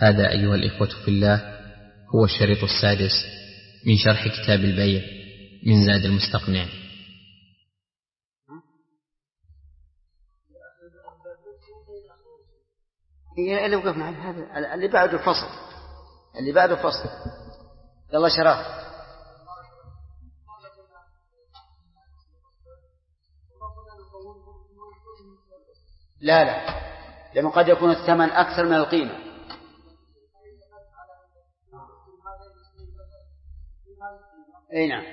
هذا أيها الإخوة في الله هو الشريط السادس من شرح كتاب البيع من زاد المستقنع. هي اللي وقفنا على هذا اللي بعده فصل يلا شرف. لا لأنه قد يكون الثمن أكثر من القيمة. أي نعم.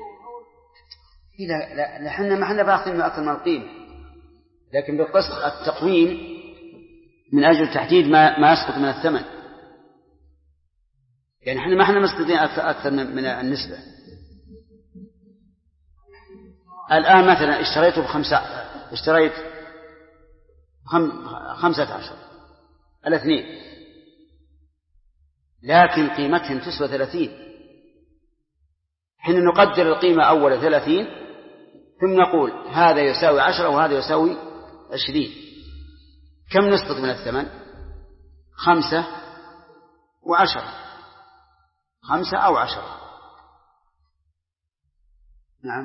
لا حنا ما حنا باخذين أكثر من القيمة، لكن بالقسط التقويم من أجل تحديد ما يسقط من الثمن. يعني حنا ما حنا مستطيعين أكثر من النسبة. الآن مثلا اشتريت 15 الاثنين، لكن قيمتهم تسوى 30. حين نقدر القيمة أول 30 ثم نقول هذا يساوي 10 وهذا يساوي 20، كم نسقط من الثمن؟ 5 و10، 5 أو 10. نعم.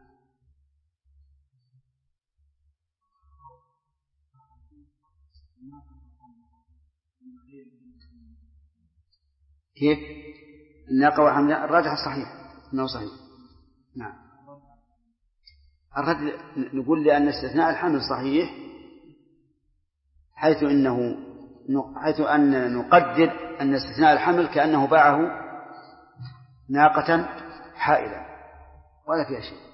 كيف؟ الناقة والحمل الراجح الصحيح أنه صحيح. نعم. الرد نقول لأن استثناء الحمل صحيح، حيث أن نقدر أن استثناء الحمل كأنه باعه ناقة حائلة ولا فيها شيء،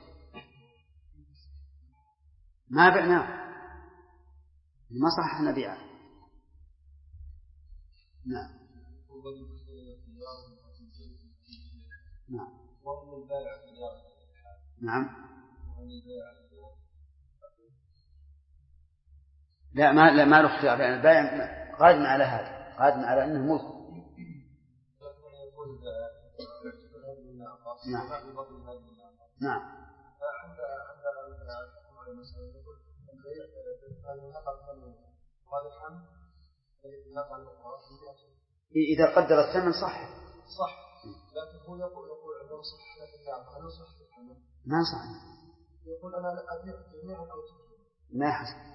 ما بعناه، ما صح نبيعه. نعم. نعم. لا ما له اختيار، يعني البائع قادم على هذا، قادم على أنه ملك. نعم. نعم. إذا قدر الثمن صح، لكن هو يقول أنه صح، لكن ما صح. يقول أنا أبيع جميعا أو ما يحصل،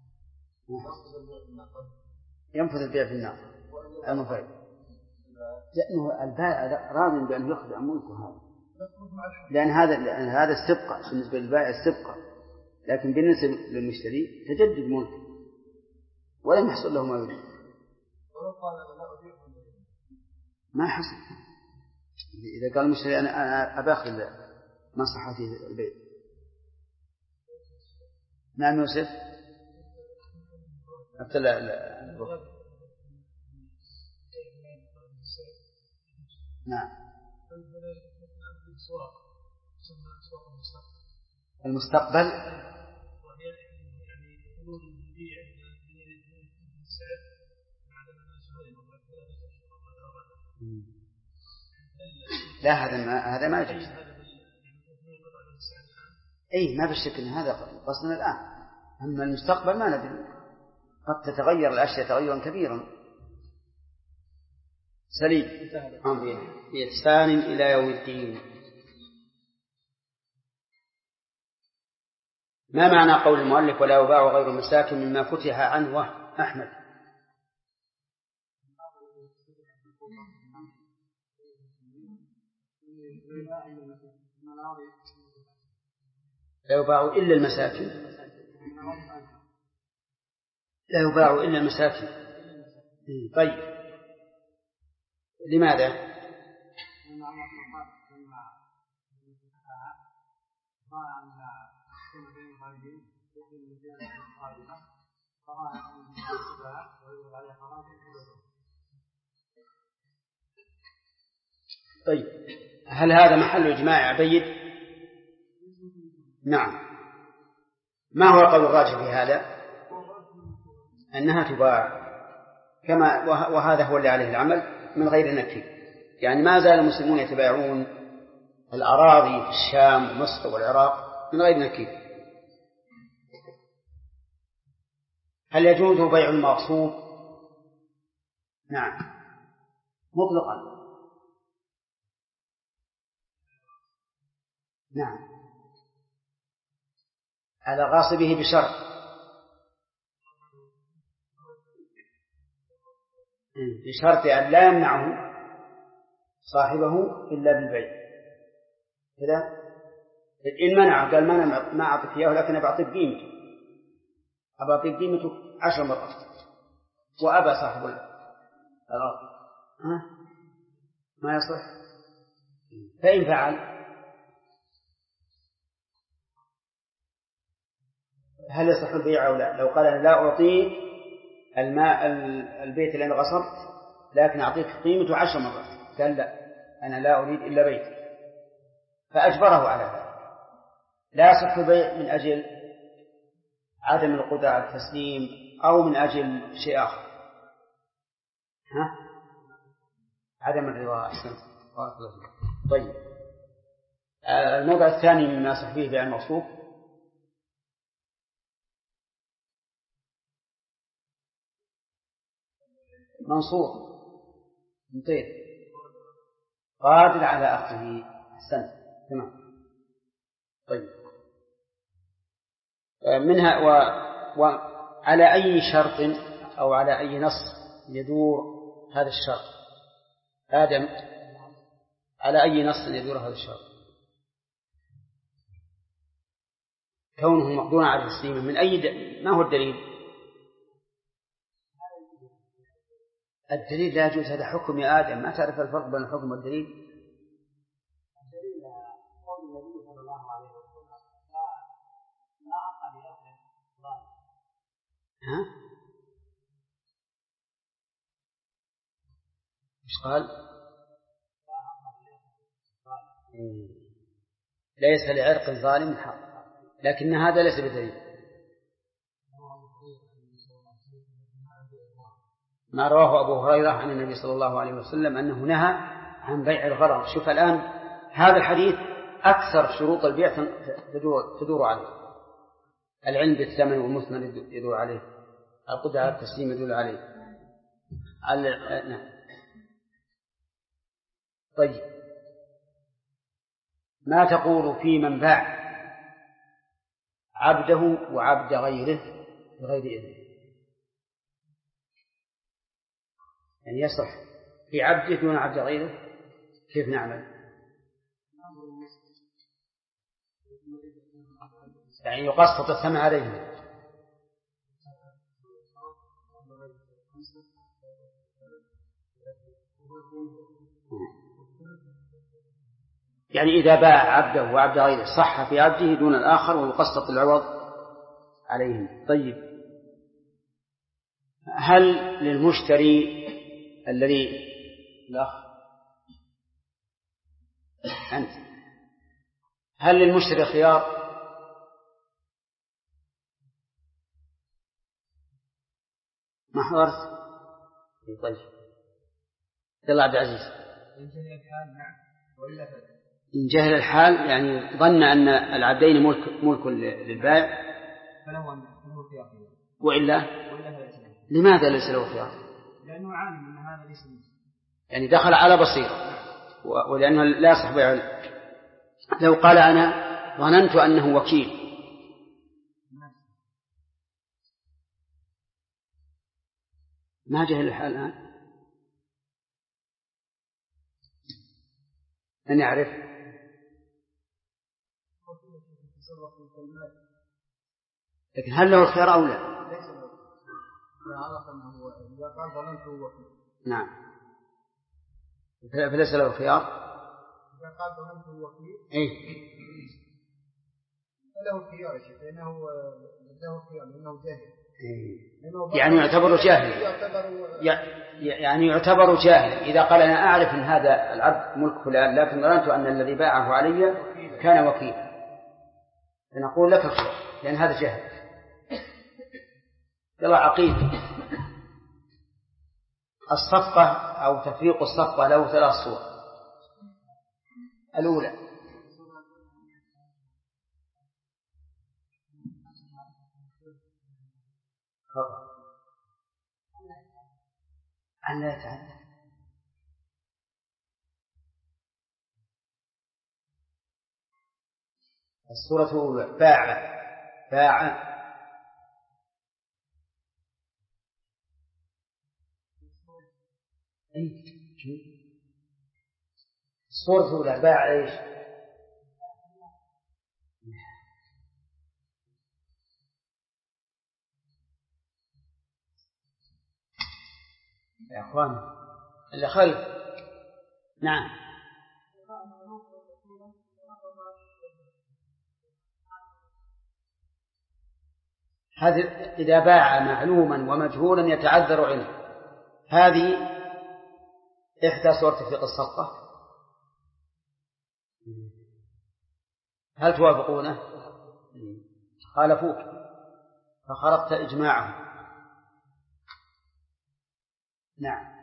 ينفذ البيع في النار المفعل، لأنه البائع راض بأن يخضع ملكه هذا، لأن هذا استبقاء بالنسبة للبائع استبقاء، لكن بالنسبة للمشتري تجدد ملكه ولم يحصل له ما يريد. ما حصل. إذا قال المشتري أنا أباخذ مصلحة في البيع. نعم يوسف. نعم. المستقبل لا هذا ما يجوز. أي ما بالشك أن هذا قصدنا الآن، أما المستقبل ما ندري، قد تتغير الأشياء تغيرا كبيرا. سليم. بإحسان إلى يوم الدين. ما معنى قول المؤلف ولا يباع غير مساكن مما فتح عنه أحمد؟ لا يباع إلا المساكن، لا يباع إلا المساكن. طيب لماذا؟ طيب هل هذا محل إجماع عبيد؟ نعم. ما هو قول الراجح في هذا؟ أنها تباع كما، وهذا هو اللي عليه العمل من غير نكير. يعني ما زال المسلمون يتبايعون الأراضي في الشام ومصر والعراق من غير نكير. هل يجوز بيع المغصوب؟ نعم. مطلقا. نعم، على غاصبه بشرط أن لا يمنعه صاحبه إلا بالبيع كذا. إن منعه قال ما أعطيك إياه لكن أعطيك قيمته، أعطيك قيمته 10 مرات، وأبى صاحب الأرض ما يصح. فإن فعل هل يصح البيع أو لا؟ لو قال أنا لا أعطيك البيت اللي أنا غصبت لكن أعطيك قيمته 10 مرات، قال لا أنا لا أريد إلا بيت، فأجبره على ذلك، لا يصح البيع من أجل عدم القدرة على التسليم أو من أجل شيء آخر. عدم الرضا. طيب، الموضع الثاني مما يصح فيه بيع الموصوف منصور مطير قادر على أخذه. أحسنت، تمام. طيب، منها وعلى أي شرط أو على أي نص يدور هذا الشرط؟ آدم، على أي نص يدور هذا الشرط؟ كونه مقدورا على تسليمه من أي ما هو الدليل؟ الدليل لا يجوز، هذا حكم يا آدم، ما تعرف الفرق بين الحكم والدليل؟ الدليل قول النبي صلى الله عليه وسلم لا عقل لأهل إيش قال؟ ليس لعرق ظالم حق، لكن هذا ليس بدليل. ما رواه أبو هريرة عن النبي صلى الله عليه وسلم أنه نهى عن بيع الغرر. شوف الآن هذا الحديث أكثر شروط البيع تدور عليه، العلم بالثمن والمثمن يدور عليه، القدرة على التسليم يدور عليه. نعم. طيب، ما تقول في من باع عبده وعبد غيره بغير إذنه؟ يعني يصح في عبده دون عبد غيره، كيف نعمل؟ يعني يقسط الثمن عليه. يعني إذا باع عبده وعبد غيره صح في عبده دون الآخر ويقسط العوض عليهم. طيب، هل للمشتري الذي الأخ أنت هل للمشتري خيار؟ ما حضرت؟ طيب، يلا عبد العزيز. إن جهل الحال نعم، وإلا إن جهل الحال يعني ظن أن العبدين ملك للبائع فله خيار، وإلا لماذا ليس له خيار؟ لأنه عالم أن هذا ليس منه، يعني دخل على بصيرة، ولأنه لا يصح بيع. لو قال أنا ظننت أنه وكيل، ما جهل الحال الآن، من يعرف؟ لكن هل له الخيار أو لا؟ نعم، فليس له خيار. إذا قال ظننت الوكيل له خيار، لأنه له خيار لأنه جاهل. يعني يعتبر جاهل، يعني يعتبر جاهل إذا قال أنا أعرف أن هذا العبد ملك فلان لكن ظننت أن الذي باعه علي كان وكيلا، فنقول لك الخيار لأن هذا جاهل. يلا عقيد، الصفقة أو تفريق الصفقة له 3 صور. الأولى أن لا يتعدى، الصورة الأولى باع. الصورة الأولى باع إيش؟ يا أخوان اللي خلف. نعم. هذه إذا باع معلوما ومجهولا يتعذر علمه، هذه إحدى صور تفريق الصفقة. هل توافقونه؟ خالفوك فخرقت إجماعهم. نعم.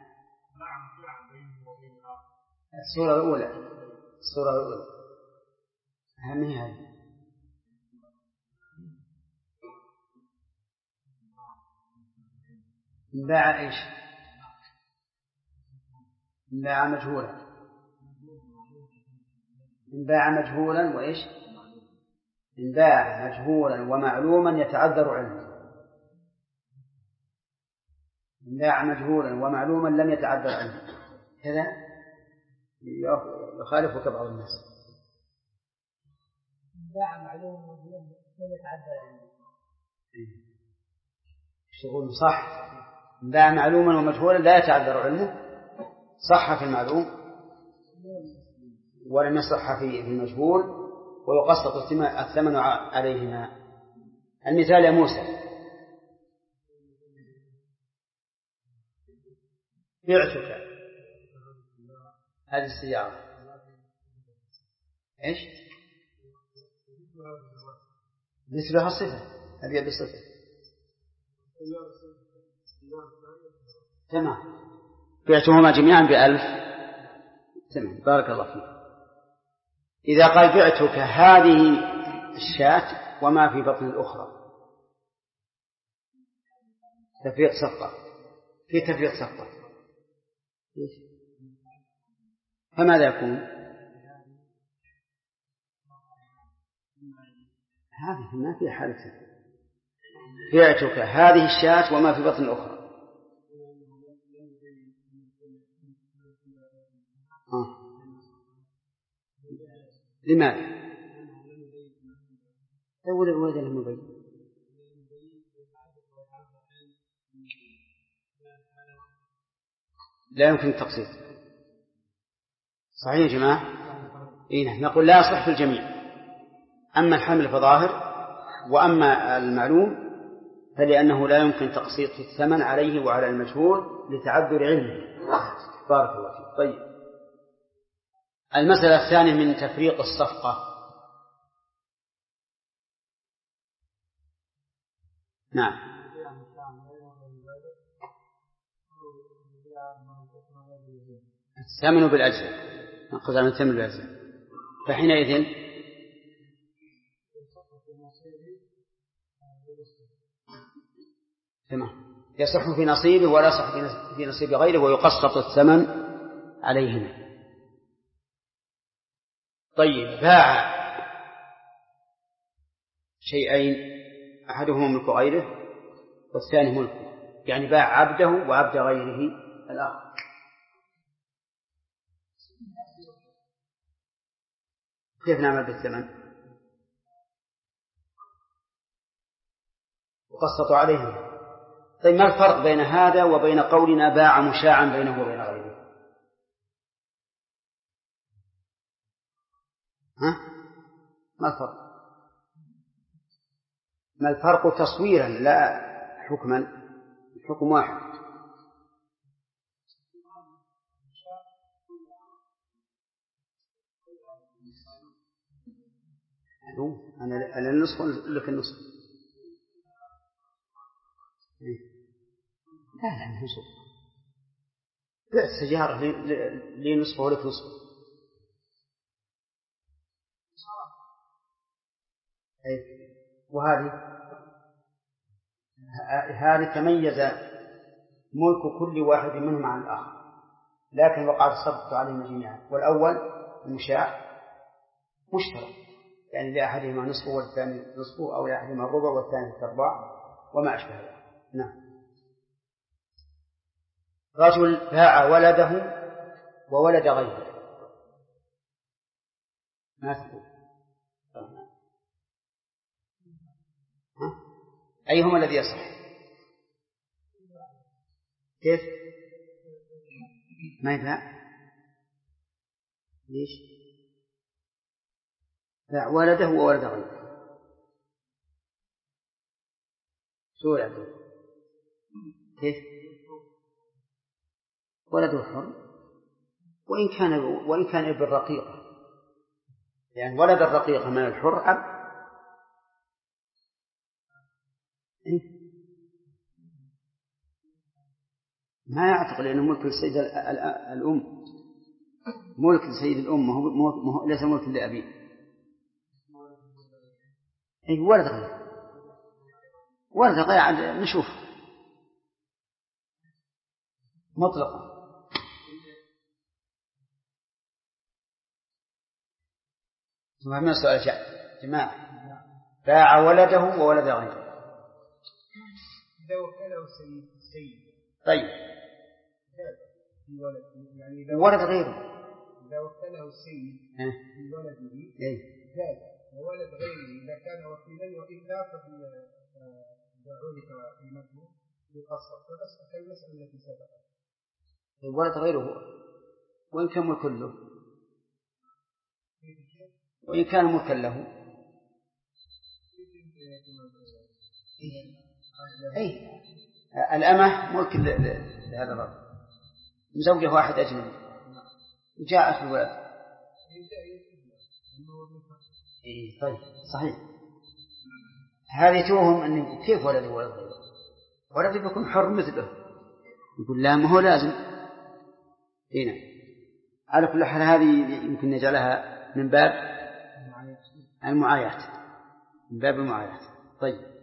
الصورة الأولى أهمها هذه. باع إيش؟ باع مجهولا. باع مجهولا وإيش؟ باع مجهولا ومعلوما يتعذر علمه. باع مجهولا ومعلوما لم يتعذر علمه، كذا يخالفك بعض الناس. باع معلوما ومجهولا لم يتعذر علمه. شغل صح. باع معلوما ومجهولا لا يتعذر علمه، صح في المعلوم ولم يصح في المجهول، ويقسط الثمن عليهما. المثال يا موسى: بعتك هذه السيارة إيش؟ مثلها الصفة، هذه بالصفة. تمام. بعتهما جميعا ب1000. تمام، بارك الله فيك. إذا قال بعتك هذه الشاة وما في بطن الأخرى، تفريق صفقة. في تفريق صفقة فماذا يكون؟ هذه ما في حالة. بعتك هذه الشاة وما في بطن الأخرى. لماذا؟ أول الولد المبين. لا يمكن التقسيط. صحيح يا جماعة؟ إيه، نقول لا يصح في الجميع. أما الحمل فظاهر، وأما المعلوم فلأنه لا يمكن تقسيط الثمن عليه وعلى المجهول لتعذر علمه. بارك الله فيك. طيب، المسألة الثانية من تفريق الصفقة. نعم. الثمن بالأجزاء، نأخذ عن الثمن بالأجزاء، فحينئذ تمام يصح في نصيبه ولا يصح في نصيب غيره، ويقسط الثمن عليهما. طيب، باع شيئين أحدهما ملك غيره والثاني ملكه، يعني باع عبده وعبد غيره الآخر. كيف نعمل بالثمن؟ وقسطوا عليهما. طيب، ما الفرق بين هذا وبين قولنا باع مشاعا بينه وبين غيره؟ ما الفرق؟ ما الفرق تصويرا لا حكما؟ الحكم واحد. أنا النصف لك النصف. لا نصف. بعت سيارة لي نصف ولك نصف. وهذه تميز ملك كل واحد منهم عن الآخر، لكن وقعت الصفقة عليهم جميعا. والأول المشاع مشترك يعني لأحدهما نصفه والثاني نصفه، أو لأحدهما الربع والثاني الأرباع وما أشبه ذلك. نعم. رجل باع ولده وولد غيره، ما تقول؟ أيهما الذي يصح؟ كيف؟ ما يباع؟ ليش؟ باع ولده وولد غيره. شو يعطيه؟ كيف؟ ولده حر وإن كان ابن رقيقة، يعني ولد الرقيقة من الحر عبد. ما يعتق، لأنه ملك السيد الأم، ملك سيد الأم ليس ملك لأبيه. أي ولد غير، ولد غير نشوف مطلقا. ثم من سؤال جماعة باع ولده وولد غيره. إذا وكله السيد طيب يعني ولد غيره، إذا وكله السيد في ولده زاد، وولد غيره إذا كان وكيلا وإلا فذلك قيمته يقصر، فنسأل المسألة التي سبقت. ولد غيره وإن كان ملك له، وإن كان ملكا له، أي الأمة ملك لهذا الرجل، مزوجه واحد أجنبي وجاء في الولد. طيب صحيح. هذه توهم أن كيف ولد غيره؟ ولد بيكون حر مثله. يقول لا، ما هو لازم. هنا على كل حال هذه يمكن نجعلها من باب المعايات، من باب المعايات. طيب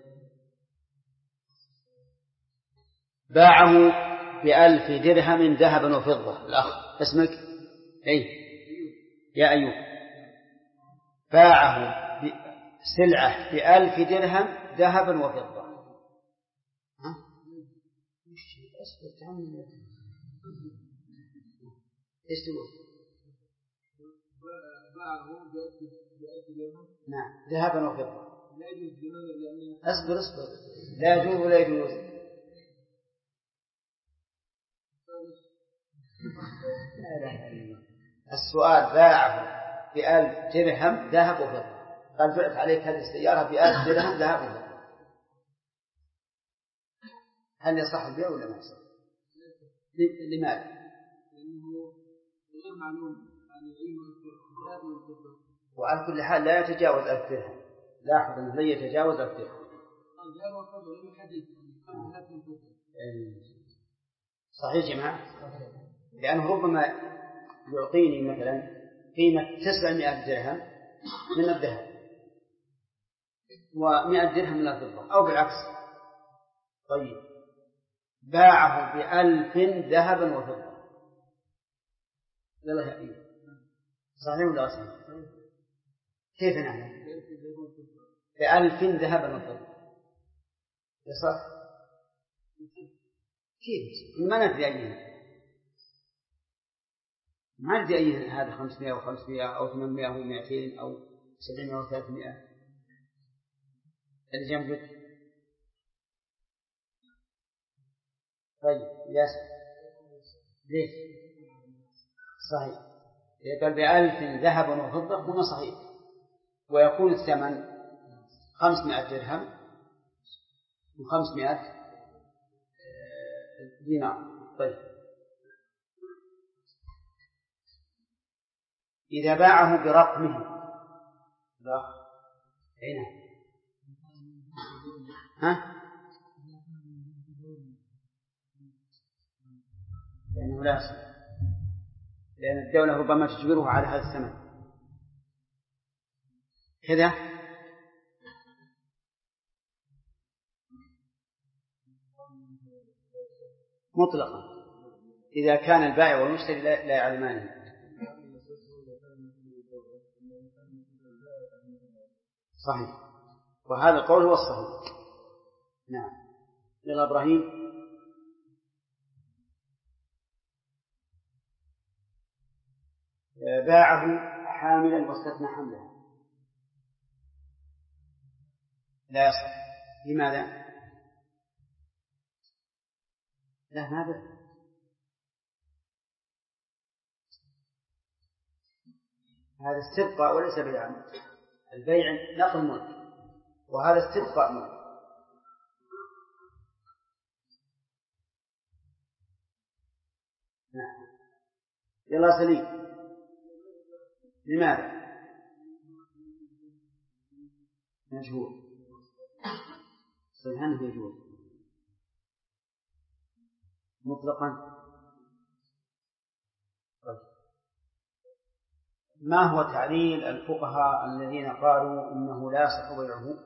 باعه ب1000 درهم ذهبا وفضة. الأخ اسمك يا أيوب. باعه سلعة ب1000 درهم ذهبا وفضة. ايش تقول؟ نعم ذهبا وفضة. اصبر لا يجوز ولا يجوز. السؤال باعه ب1000 درهم ذهب وفضة، قال بعت عليك هذه السيارة ب1000 درهم ذهب وفضة، هل يصح البيع ولا ما يصح؟ لماذا؟ لأنه غير معلوم عن الذهب والفضة، وعلى كل حال لا يتجاوز 1000 درهم. لاحظ أنه لا يتجاوز 1000 درهم. الذهب والفضة لم يحدد الذهب والفضة. صحيح يا جماعة، لأنه ربما يعطيني مثلا قيمة 900 درهم من الذهب و100 درهم من الفضة أو بالعكس. طيب باعه ب1000 ذهبا وفضة، يلا يا أيها صحيح ولا أصحيح؟ كيف نعلم؟ ب1000 ذهبا وفضة يصح؟ كيف؟ ما ندري أيها، ما ندري أي هذا 500 و500 أو 800 و200 أو 700 و300 اللي جنبك. طيب ياسر ليش؟ صحيح، قال ب1000 ذهبا وفضة هما صحيح، ويكون الثمن 500 درهم و500 دينار. طيب إذا باعه برقمه لا هنا لأنه لا يصح، لأن الدولة ربما تجبره على هذا الثمن كذا. مطلقا إذا كان البائع والمشتري لا يعلمان. صحيح، وهذا القول هو الصحيح. نعم. يلا إبراهيم. باعه حاملا واستثنى حملها لا يصح. لماذا؟ لا، ما بأس. هذا استبقاء وليس بيعا. البيع نقل ملك، وهذا استبقاء ملك. نعم. يلا سليم. لماذا؟ مجهول. صحيح أنه يجوز مطلقا. ما هو تعليل الفقهاء الذين قالوا إنه لا يصح بيعه؟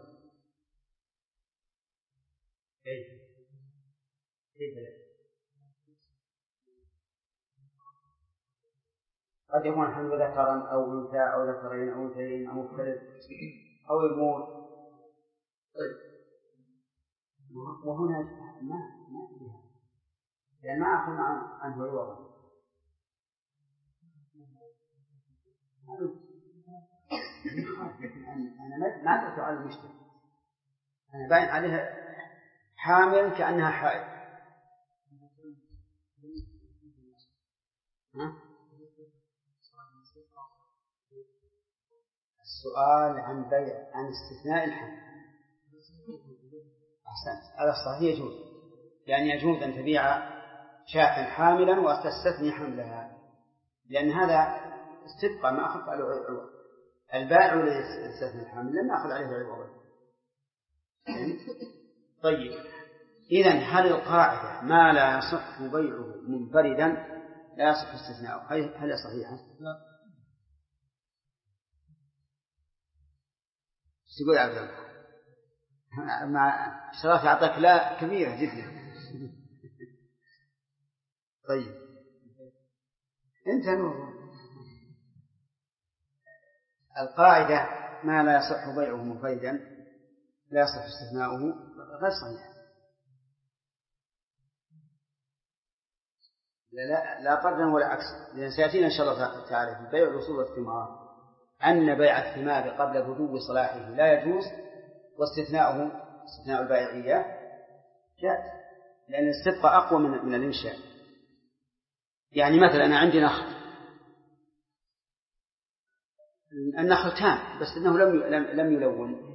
قد يكون حمل ذكرا أو أنثى أو ذكرين أو أنثيين أو مختلف أو يموت. وهنا ما فيها، لأن ما أخذ عنه عوضا. أنا ما قلت على المشتري، أنا باين عليها حامل كأنها حائض. السؤال عن بيع عن استثناء الحمل. أحسنت، هذا صحيح يجوز، يعني يجوز أن تبيع شاة حاملا وتستثني حملها، لأن هذا استبقى ما أخذ عليه عوض. البائع الذي يستثني الحامل لم يأخذ عليه عوضا. طيب، إذن هل القاعدة ما لا يصح بيعه منفردا لا يصح استثناؤه هل صحيحة؟ لا. تقول عبد الله مع شرف أعطاك لا كبيرة جدا. طيب أنت نور. القاعدة ما لا يصح بيعه منفردا لا يصح استثناؤه غير صحيح. لا طردا ولا عكس، لأن سيأتينا إن شاء الله تعالى في بيع الأصول والثمار أن بيع الثمار قبل بدو صلاحه لا يجوز، واستثناؤه استثناء البائعية جائز، لأن الاستبقاء أقوى من الإنشاء. يعني مثلا أنا عندي نخل، النخل تام بس إنه لم يلون،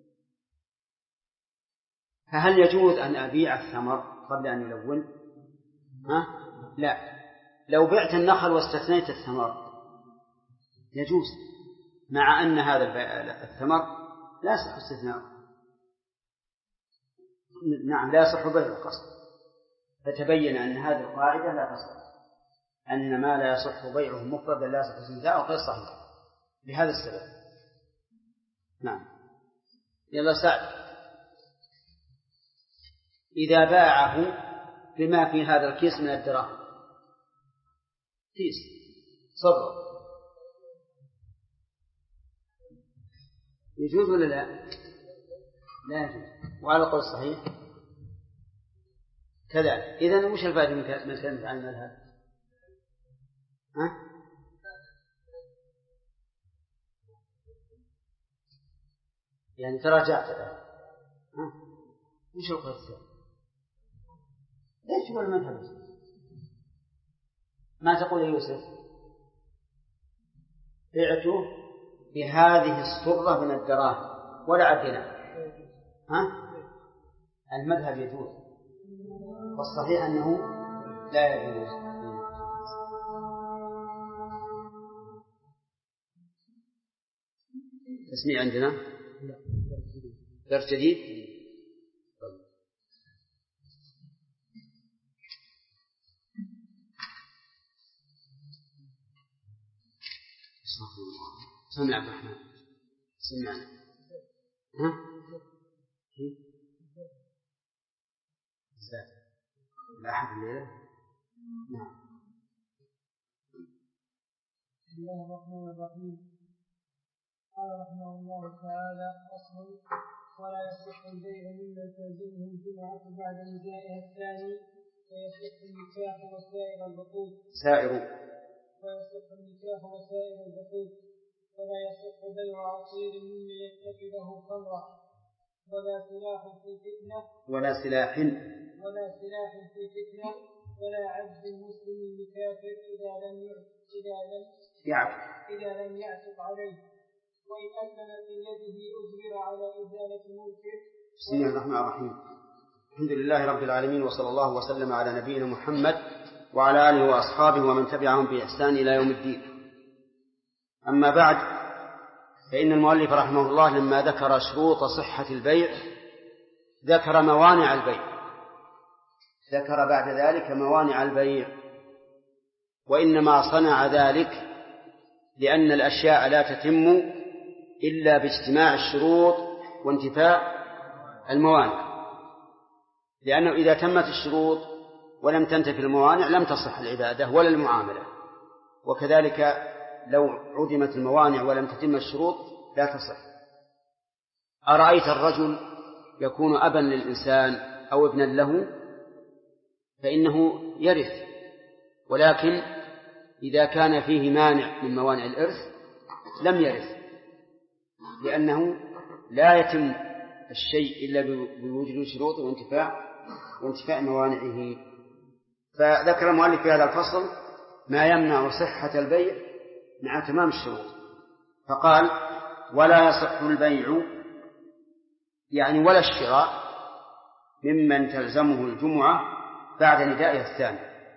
فهل يجوز أن أبيع الثمر قبل أن يلون؟ لا. لو بعت النخل واستثنيت الثمر يجوز، مع أن هذا الثمر لا يصح استثناؤه. نعم، لا يصح بيع القصد. فتبين أن هذه القاعدة لا تصح، أن ما لا يصح بيعه مفردا لا يصح استثناؤه غير صحيح لهذا السبب. نعم. يلا سعد. إذا باعه بما في هذا الكيس من الدراهم، كيس صبر، يجوز ولا لا؟ لا يجوز، وعلى القول الصحيح كذلك. إذن وش الفائدة من كلمة عن المذهب؟ يعني تراجعت الآن. وش القول الثاني؟ ليش هو المذهب؟ ما تقول يا يوسف؟ بعته بهذه الصرة من الدراهم ولا عدنا. المذهب يجوز، والصحيح أنه لا يجوز. تسميع عندنا درس جديد. سمع عبد الرحمن سمعنا. لا أحد الليلة. نعم. بسم الله الرحمن الرحيم. قال رحمه الله تعالى: أصل ولا يصح البيع ممن تلزمه الجمعة بعد ندائها الثاني، ويصح النكاح وسائر العقود. ولا يصح بيع عصير ممن يتخذه خمرا، ولا سلاح في فتنة، ولا عجز مسلم لكافر إذا لم يعتق عليه، وإن أسلم في يده أجبر على إزالة ملكه. بسم الله الرحمن الرحيم. الحمد لله رب العالمين، وصلى الله وسلم على نبينا محمد وعلى آله وأصحابه ومن تبعهم بإحسان إلى يوم الدين. أما بعد، فإن المؤلف رحمه الله لما ذكر شروط صحة البيع ذكر موانع البيع، ذكر بعد ذلك موانع البيع، وإنما صنع ذلك لأن الأشياء لا تتم إلا باجتماع الشروط وانتفاء الموانع، لأنه إذا تمت الشروط ولم تنتفي الموانع لم تصح العبادة ولا المعاملة، وكذلك لو عدمت الموانع ولم تتم الشروط لا تصح. أرأيت الرجل يكون أبا للإنسان أو ابنا له فإنه يرث، ولكن إذا كان فيه مانع من موانع الإرث لم يرث، لأنه لا يتم الشيء إلا بوجود شروط وانتفاء موانعه. فذكر المؤلف في هذا الفصل ما يمنع صحة البيع مع تمام الشروط، فقال: ولا يصح البيع، يعني ولا الشراء، ممن تلزمه الجمعة بعد ندائها الثاني.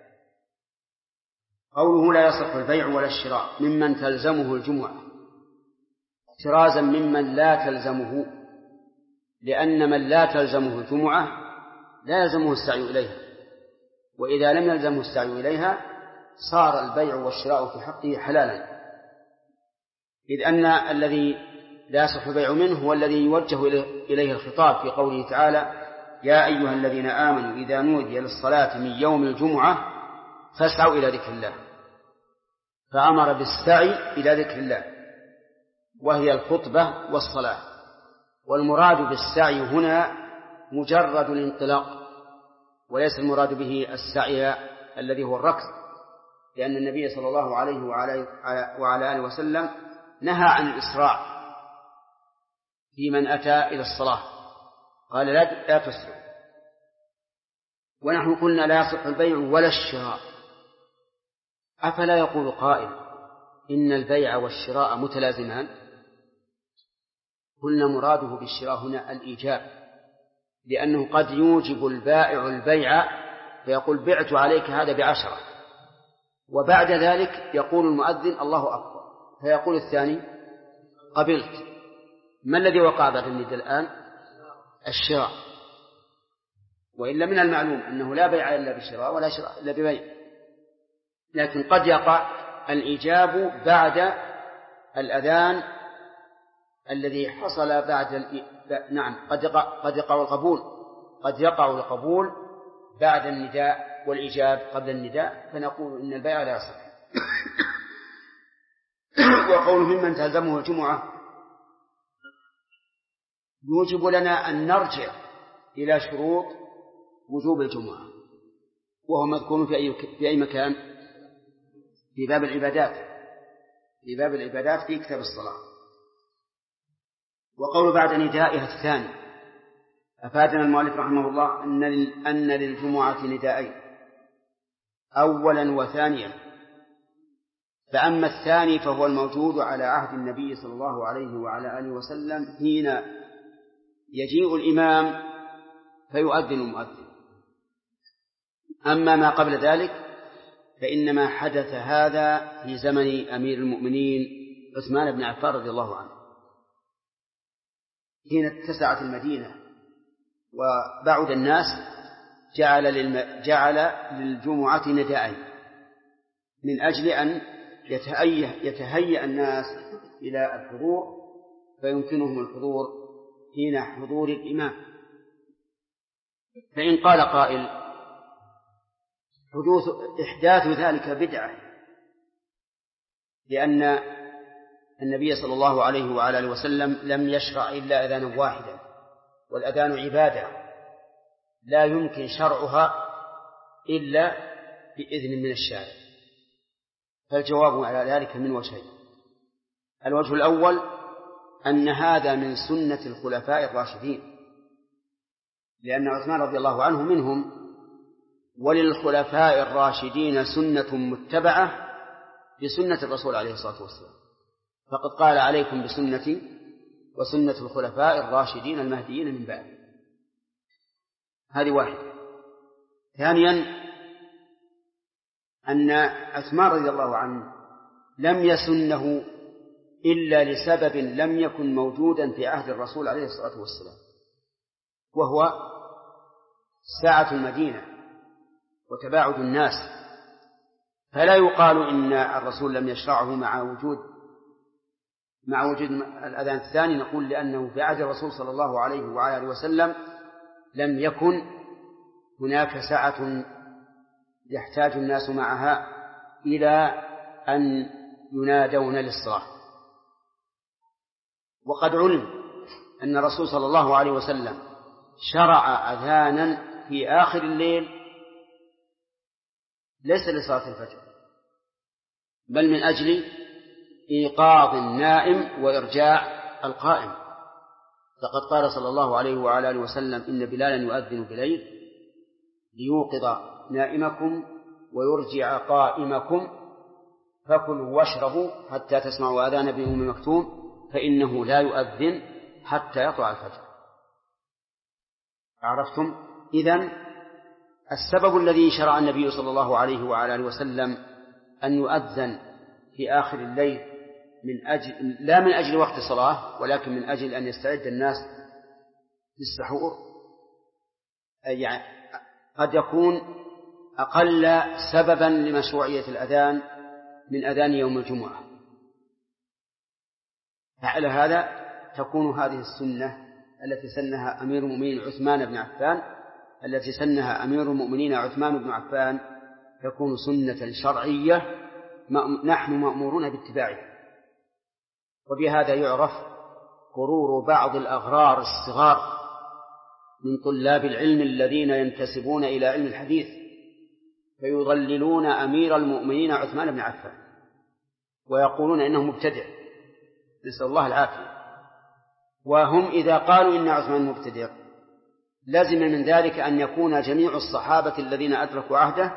قوله لا يصح البيع ولا الشراء ممن تلزمه الجمعة احترازا ممن لا تلزمه، لأن من لا تلزمه الجمعة لا يلزمه السعي إليها، وإذا لم يلزمه السعي إليها صار البيع والشراء في حقه حلالا، إذ أن الذي لا يصح البيع منه هو الذي يوجه إليه الخطاب في قوله تعالى: يا أيها الذين آمنوا إذا نودي للصلاة من يوم الجمعة فاسعوا إلى ذكر الله، فأمر بالسعي إلى ذكر الله وهي الخطبة والصلاة. والمراد بالسعي هنا مجرد الانطلاق، وليس المراد به السعي الذي هو الركض، لأن النبي صلى الله عليه وعلى آله وسلم نهى عن الإسراع في من أتى إلى الصلاة، قال لا تسرع. ونحن قلنا لا يصح البيع ولا الشراء، أفلا يقول قائل إن البيع والشراء متلازمان؟ قلنا مراده بالشراء هنا الإيجاب، لأنه قد يوجب البائع البيع فيقول: بعت عليك هذا ب10، وبعد ذلك يقول المؤذن: الله أكبر، فيقول الثاني: قبلت. ما الذي وقع بعد النداء الآن؟ الشراء. وإلا من المعلوم أنه لا بيع إلا بشراء ولا شراء إلا ببيع، لكن قد يقع الإيجاب بعد الأذان الذي حصل بعد نعم، قد يقع القبول بعد النداء والإيجاب قبل النداء، فنقول إن البيع لا يصح. وقول ممن تلزمه الجمعة يوجب لنا أن نرجع إلى شروط وجوب الجمعة، وهو مذكور في أي مكان؟ في باب العبادات في كتاب الصلاة. وقول بعد ندائها الثاني أفادنا المؤلف رحمه الله أن للجمعة نداءين، أولا وثانيا، فأما الثاني فهو الموجود على عهد النبي صلى الله عليه وعلى آله وسلم حين يجيء الإمام فيؤذن المؤذن. أما ما قبل ذلك فإنما حدث هذا في زمن أمير المؤمنين عثمان بن عفان رضي الله عنه، حين اتسعت المدينة وبعد الناس جعل للجمعة نداءين من أجل أن يتهيأ الناس إلى الحضور فيمكنهم الحضور حين حضور الإمام. فإن قال قائل إحداث ذلك بدعة، لأن النبي صلى الله عليه وعلى آله وسلم لم يشرع إلا أذانا واحدا، والأذان عبادة لا يمكن شرعها إلا بإذن من الشارع. فالجواب على ذلك من وجهين: الوجه الأول أن هذا من سنة الخلفاء الراشدين، لأن عثمان رضي الله عنه منهم، وللخلفاء الراشدين سنة متبعة بسنة الرسول عليه الصلاة والسلام، فقد قال: عليكم بسنتي وسنة الخلفاء الراشدين المهديين من بعد. هذه واحدة. ثانيا أن عثمان رضي الله عنه لم يسنه إلا لسبب لم يكن موجودا في عهد الرسول عليه الصلاة والسلام، وهو سعة المدينة وتباعد الناس، فلا يقال إن الرسول لم يشرعه مع وجود الأذان الثاني، نقول لأنه في عهد الرسول صلى الله عليه وآله وسلم لم يكن هناك سعة يحتاج الناس معها إلى أن ينادون للصلاة. وقد علم أن الرسول صلى الله عليه وسلم شرع أذانا في آخر الليل ليس لصلاة الفجر، بل من أجل إيقاظ النائم وإرجاع القائم. فقد قال صلى الله عليه وعلى آله وسلم: إن بلالا يؤذن بليل ليوقظ نائمكم ويرجع قائمكم، فكلوا واشربوا حتى تسمعوا آذان ابن أم مكتوم فإنه لا يؤذن حتى يطلع الفجر. عرفتم؟ إذن السبب الذي شرع النبي صلى الله عليه وعلى آله وسلم أن يؤذن في آخر الليل لا من أجل وقت الصلاة، ولكن من أجل أن يستعد الناس للسحور، يعني قد يكون أقل سببا لمشروعية الأذان من أذان يوم الجمعة. فعلى هذا تكون هذه السنة التي سنها أمير المؤمنين عثمان بن عفان تكون سنة شرعية نحن مأمورون باتباعها. وبهذا يعرف غرور بعض الأغرار الصغار من طلاب العلم الذين ينتسبون إلى علم الحديث فيضللون أمير المؤمنين عثمان بن عفان ويقولون إنه مبتدع، نسأل الله العافية. وهم إذا قالوا إن عثمان مبتدع لازم من ذلك أن يكون جميع الصحابة الذين أدركوا عهده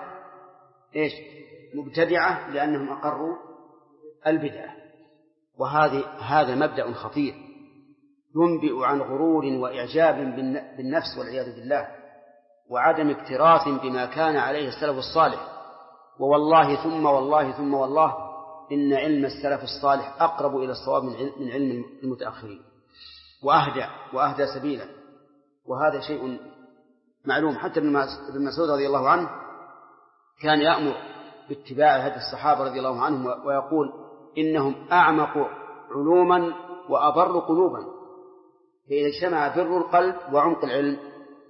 مبتدعة، لأنهم أقروا البدعة. هذا مبدأ خطير ينبئ عن غرور وإعجاب بالنفس والعياذ بالله، وعدم اكتراث بما كان عليه السلف الصالح. ووالله ثم والله ثم والله إن علم السلف الصالح أقرب إلى الصواب من علم المتأخرين وأهدى سبيلا. وهذا شيء معلوم. حتى ابن مسعود رضي الله عنه كان يأمر باتباع هدي الصحابة رضي الله عنهم ويقول: إنهم أعمق علوما وأبر قلوبا، فإذا اجتمع بر القلب وعمق العلم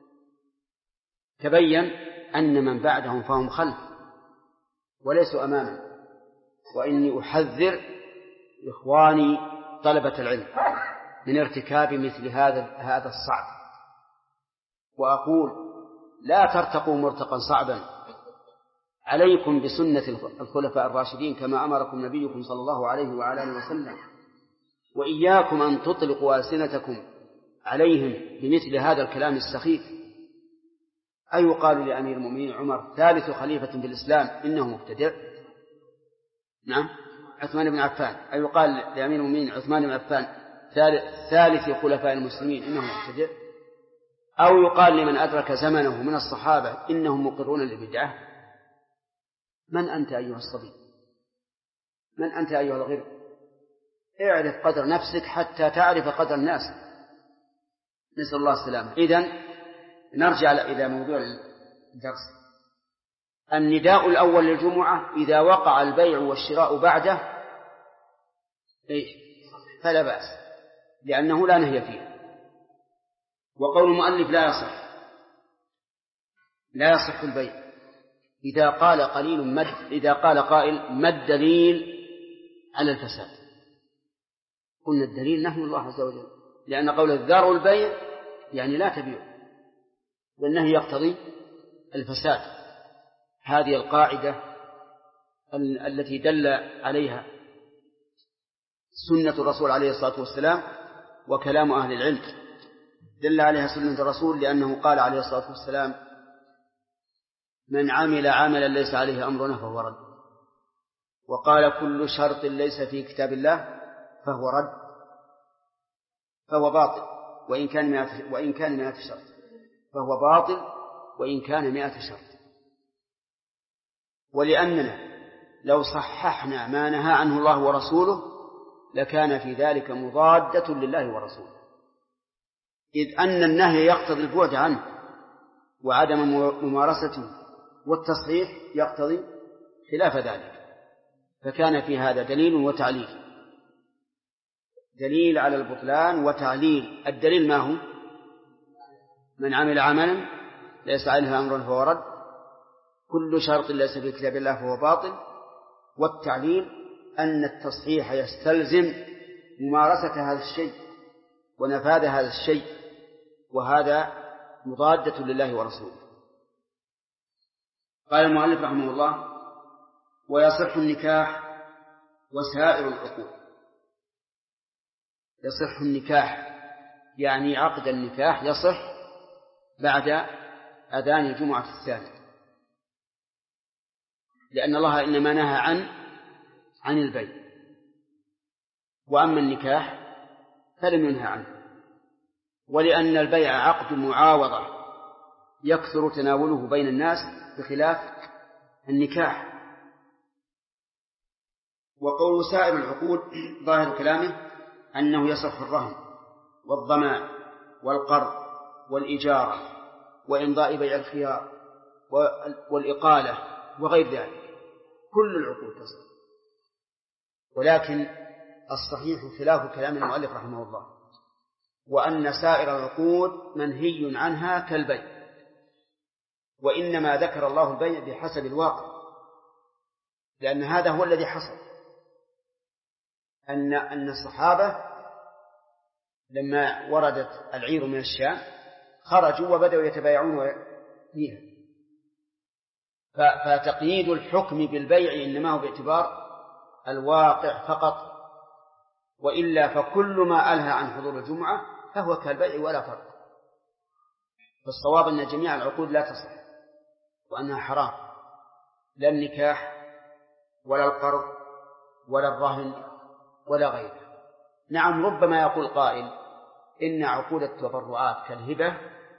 تبين أن من بعدهم فهم خلف وليسوا أماما. وإني أحذر إخواني طلبة العلم من ارتكاب مثل هذا الصعب، وأقول: لا ترتقوا مرتقا صعبا، عليكم بسنة الخلفاء الراشدين كما أمركم نبيكم صلى الله عليه وعلى آله وسلم، وإياكم أن تطلقوا ألسنتكم عليهم بمثل هذا الكلام السخيف. أيقال لأمير المؤمنين عمر ثالث خليفة بالإسلام إنه مبتدع؟ نعم، عثمان بن عفان. أيقال لأمير المؤمنين عثمان بن عفان ثالث خلفاء المسلمين إنه مبتدع؟ أو يقال لمن أدرك زمنه من الصحابة إنهم مقرون للبدعة؟ من أنت أيها الصبي؟ من أنت أيها الغير؟ اعرف قدر نفسك حتى تعرف قدر الناس. نسأل الله السلامة. إذن نرجع إلى موضوع الدرس. النداء الأول للجمعة إذا وقع البيع والشراء بعده فلا بأس، لأنه لا نهي فيه. وقول المؤلف لا يصح البيع إذا قال قائل ما الدليل على الفساد؟ قلنا الدليل نهي الله عز وجل، لأن قول الذر البيع يعني لا تبيع، والنهي يقتضي الفساد. هذه القاعدة التي دل عليها سنة الرسول عليه الصلاة والسلام وكلام أهل العلم. دل عليها سنة الرسول لأنه قال عليه الصلاة والسلام: من عمل عملا ليس عليه أمرنا فهو رد. وقال: كل شرط ليس في كتاب الله فهو رد، فهو باطل وإن كان 100 شرط، فهو باطل وإن كان 100 شرط. ولأننا لو صححنا ما نهى عنه الله ورسوله لكان في ذلك مضادة لله ورسوله، إذ أن النهي يقتضي البعد عنه وعدم ممارسته، والتصحيح يقتضي خلاف ذلك، فكان في هذا دليل وتعليل، دليل على البطلان وتعليل. الدليل ما هو؟ من عمل عملا ليس عليه أمر فهو رد، كل شرط ليس في كتاب الله فهو باطل. والتعليل أن التصحيح يستلزم ممارسة هذا الشيء ونفاذ هذا الشيء، وهذا مضادة لله ورسوله. قال المؤلف رحمه الله: ويصح النكاح وسائر العقود. يصح النكاح يعني عقد النكاح يصح بعد أذان الجمعة الثانية، لأن الله إنما نهى عن البيع، وأما النكاح فلم ينهى عنه، ولأن البيع عقد معاوضة يكثر تناوله بين الناس بخلاف النكاح. وقول سائر العقود ظاهر كلامه أنه يصح الرهن والضمان والقرض والإجارة وإمضاء بيع الخيار والإقالة وغير ذلك، كل العقود تصح. ولكن الصحيح خلاف كلام المؤلف رحمه الله، وأن سائر العقود منهي عنها كالبيع، وإنما ذكر الله البيع بحسب الواقع، لأن هذا هو الذي حصل، أن الصحابة لما وردت العير من الشام خرجوا وبدأوا يتبايعون فيها، فتقييد الحكم بالبيع إنما هو باعتبار الواقع فقط، وإلا فكل ما ألهى عن حضور الجمعة فهو كالبيع ولا فرق. فالصواب أن جميع العقود لا تصح وأنها حرام، لا النكاح ولا القرض ولا الرهن ولا غيره. نعم، ربما يقول قائل إن عقود التبرعات كالهبة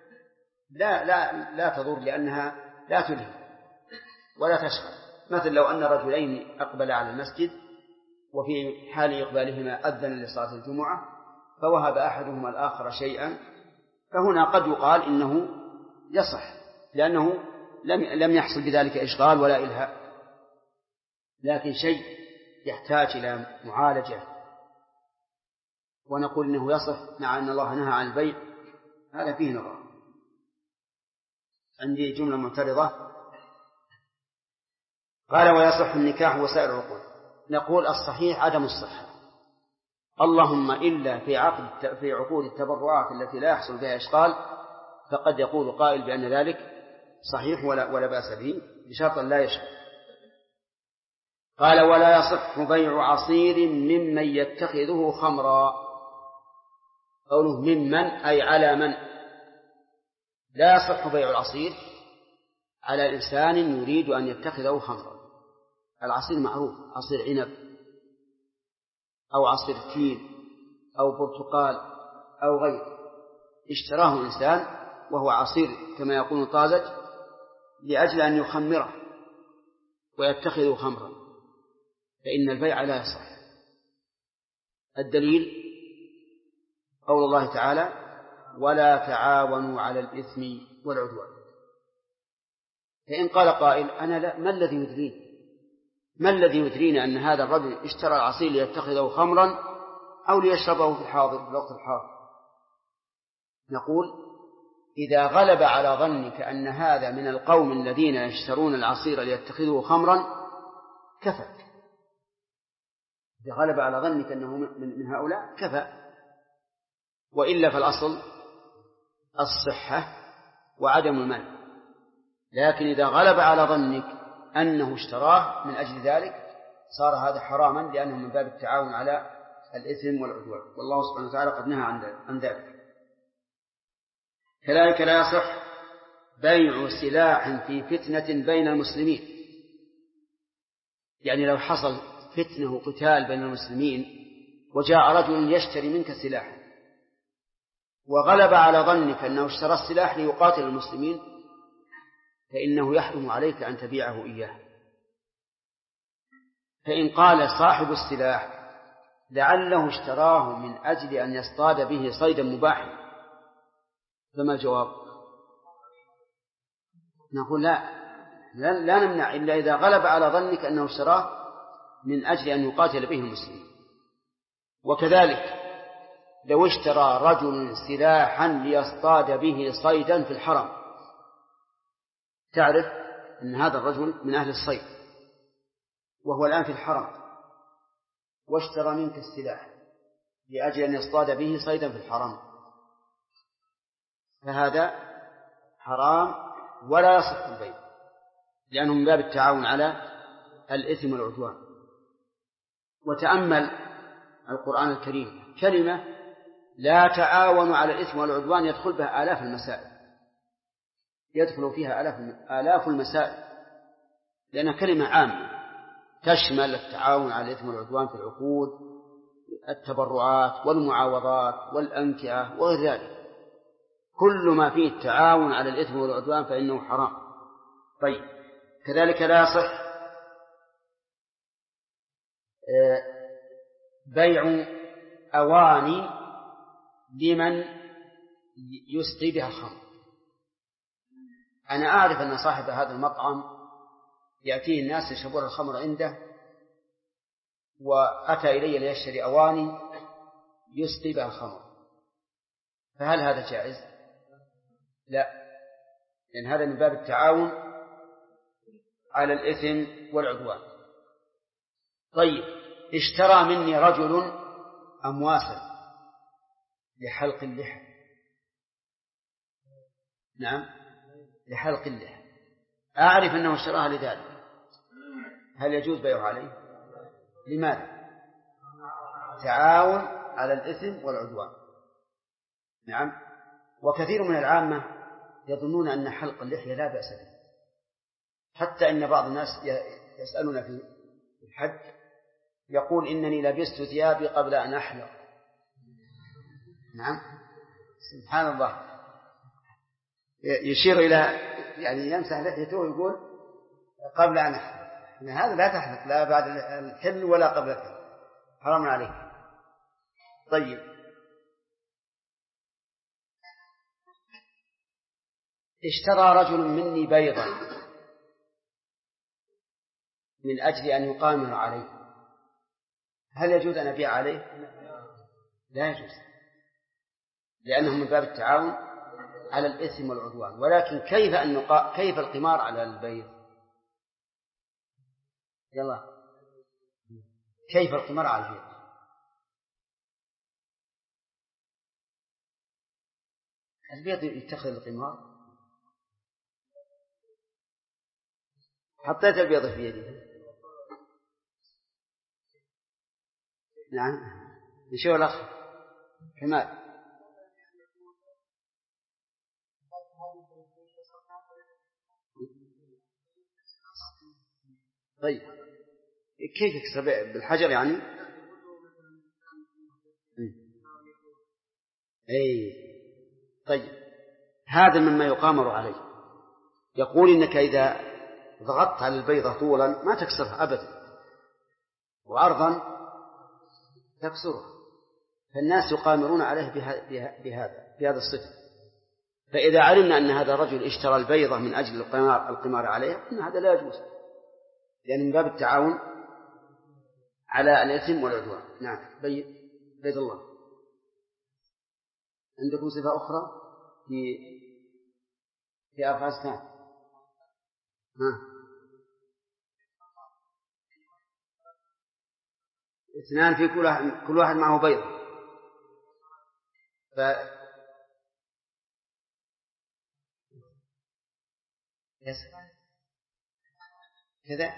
لا تضر، لأنها لا تلهي ولا تشغل. مثل لو أن رجلين أقبل على المسجد وفي حال إقبالهما أذن لصلاة الجمعة فوهب أحدهما الآخر شيئا، فهنا قد يقال إنه يصح، لأنه لم يحصل بذلك إشغال ولا إلهاء. لكن شيء يحتاج إلى معالجة ونقول إنه يصح مع أن الله نهى عن البيع، هذا فيه نظر. عندي جملة معترضة. قال: ويصح النكاح وسائر العقود. نقول الصحيح عدم الصحة، اللهم إلا في عقود التبرعات التي لا يحصل بها إشغال، فقد يقول قائل بأن ذلك صحيح ولا بأس به بشرط لا يشغل. قال: ولا يصح بيع عصير ممن يتخذه خمرا. قوله ممن أي على من. لا يصح بيع العصير على إنسان يريد أن يتخذه خمرا. العصير معروف، عصير عنب أو عصير تين أو برتقال أو غيره، اشتراه إنسان وهو عصير كما يقول طازج لأجل أن يخمره ويتخذه خمرا، فإن البيع لا يصح. الدليل قول الله تعالى: ولا تعاونوا على الإثم والعدوان. فإن قال قائل: أنا لا، ما الذي يدرينا أن هذا الرجل اشترى العصير ليتخذه خمرا أو ليشربه في الوقت الحاضر؟ نقول: إذا غلب على ظنك أن هذا من القوم الذين يشترون العصير ليتخذه خمرا كفى، إذا غلب على ظنك أنه من هؤلاء كفى، وإلا فالأصل الصحة وعدم المنع. لكن إذا غلب على ظنك أنه اشتراه من أجل ذلك صار هذا حراما، لأنه من باب التعاون على الإثم والعدوان، والله سبحانه وتعالى قد نهى عن ذلك. كذلك لا يصح بيع سلاح في فتنة بين المسلمين، يعني لو حصل فتنة وقتال بين المسلمين وجاء رجل يشتري منك سلاحا وغلب على ظنك أنه اشترى السلاح ليقاتل المسلمين، فإنه يحرم عليك أن تبيعه إياه. فإن قال صاحب السلاح لعله اشتراه من أجل أن يصطاد به صيدا مباحا، فما الجواب؟ نقول لا نمنع إلا إذا غلب على ظنك أنه اشتراه من أجل أن يقاتل به المسلمين. وكذلك لو اشترى رجل سلاحا ليصطاد به صيدا في الحرم، تعرف أن هذا الرجل من أهل الصيد وهو الآن في الحرم، واشترى منك السلاح لأجل أن يصطاد به صيدا في الحرم، فهذا حرام ولا يصح البيع، لأنه من باب التعاون على الإثم والعدوان. وتأمل القرآن الكريم، كلمة لا تعاونوا على الإثم والعدوان يدخل بها آلاف المسائل، يدخل فيها آلاف المسائل، لأنها كلمة عامة تشمل التعاون على الإثم والعدوان في العقود، التبرعات والمعاوضات والأنكحة وغير ذلك. كل ما فيه التعاون على الإثم والعدوان فإنه حرام. طيب، كذلك لا يصح بيع أواني لمن يسقي بها الخمر. أنا أعرف أن صاحب هذا المطعم يأتيه الناس يشربون الخمر عنده، وأتى إلي ليشتري أواني يسقي بها الخمر، فهل هذا جائز؟ لا، لأن هذا من باب التعاون على الإثم والعدوان. طيب، اشترى مني رجل أمواسا لحلق اللحى، نعم لحلق اللحى، أعرف أنه اشتراها لذلك، هل يجوز بيعه عليه؟ لماذا؟ تعاون على الإثم والعدوان. نعم. وكثير من العامة يظنون أن حلق اللحية لا بأس به، حتى إن بعض الناس يسألون في الحج يقول إنني لبست ثيابي قبل أن أحلق. نعم، سبحان الله، يشير إلى يعني يمسح لحيته ويقول قبل أن أحلق. هذا لا تحلق لا بعد الحل ولا قبل الحل، حرام عليك. طيب، اشترى رجل مني بيضا من أجل أن يقامر عليه، هل يجوز أن أبيع عليه؟ لا يجوز، لأنه من باب التعاون على الإثم والعدوان. ولكن كيف القمار على البيض؟ يلا، كيف القمار على البيض؟ البيض يتخذ القمار؟ حطيت البيض في يدي، نعم، يشوف الأخ كمال. طيب، كيف يكسر بالحجر يعني؟ أي طيب، هذا مما يقامر عليه. يقول إنك إذا ضغطت على البيضة طولا ما تكسرها أبدا، وعرضا تكسرها، فالناس يقامرون عليه بهذا الصفة. فإذا علمنا أن هذا الرجل اشترى البيضة من أجل القمار عليها، أن هذا لا يجوز، لأن من باب التعاون على الإثم والعدوان. نعم، بيض الله. عندكم صفة أخرى في أفغانستان؟ اثنان في كل واحد معه بيض كذا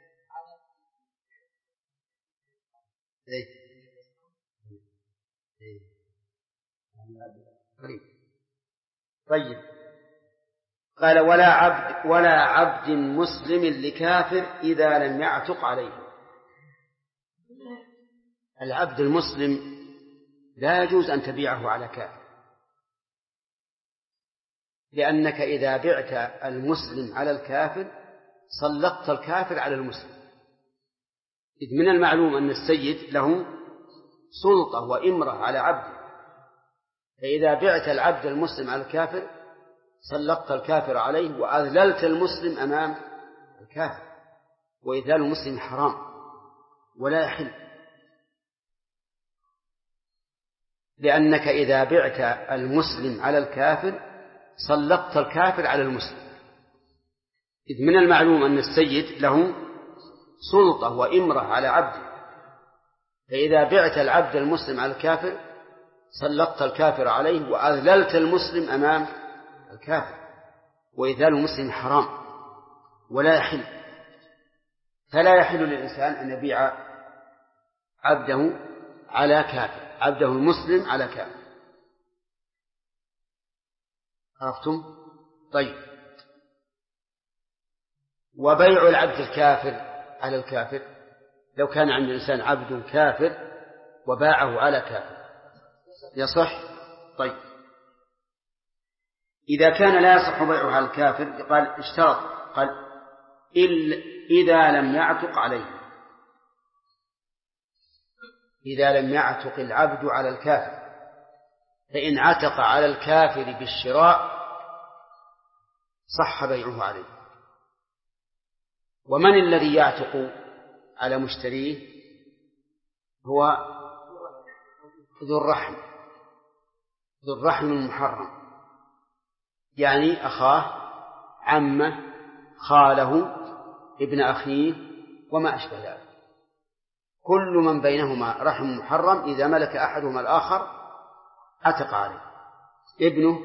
طيب. قال ولا عبد مسلم لكافر إذا لم يعتق عليه. العبد المسلم لا يجوز أن تبيعه على كافر، لأنك إذا بعت المسلم على الكافر سلطت الكافر على المسلم، إذ من المعلوم أن السيد له سلطة وإمرة على عبده، فإذا بعت العبد المسلم على الكافر سلطت الكافر عليه وأذللت المسلم أمام الكافر، وإذلال المسلم حرام ولا يحل، لأنك إذا بعت المسلم على الكافر سلطت الكافر على المسلم، إذ من المعلوم أن السيد له سلطة وإمرة على عبده، فإذا بعت العبد المسلم على الكافر سلطت الكافر عليه وأذللت المسلم أمام الكافر، وإذلال المسلم حرام ولا يحل. فلا يحل للإنسان أن يبيع عبده على كافر، عبده المسلم على كافر. عرفتم؟ طيب. وبيع العبد الكافر على الكافر، لو كان عند الإنسان عبد كافر وباعه على كافر يصح؟ طيب. إذا كان لا يصح بيعه على الكافر قال اشترط، قال إذا لم يعتق عليه، إذا لم يعتق العبد على الكافر، فإن عتق على الكافر بالشراء صح بيعه عليه. ومن الذي يعتق على مشتريه؟ هو ذو الرحم، ذو الرحم المحرم، يعني أخاه، عمه، خاله، ابن أخيه وما أشبه ذلك، كل من بينهما رحم محرم إذا ملك أحدهما الآخر عتق عليه. ابنه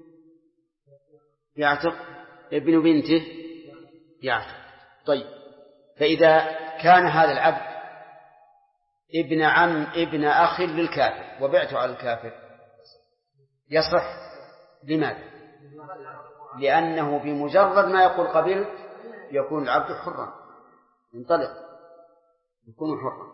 يعتق، ابن بنته يعتق. طيب. فإذا كان هذا العبد ابن عم ابن أخ للكافر وبعته على الكافر يصح. لماذا؟ لأنه بمجرد ما يقول قبلت يكون العبد حرا، ينطلق يكون حرا.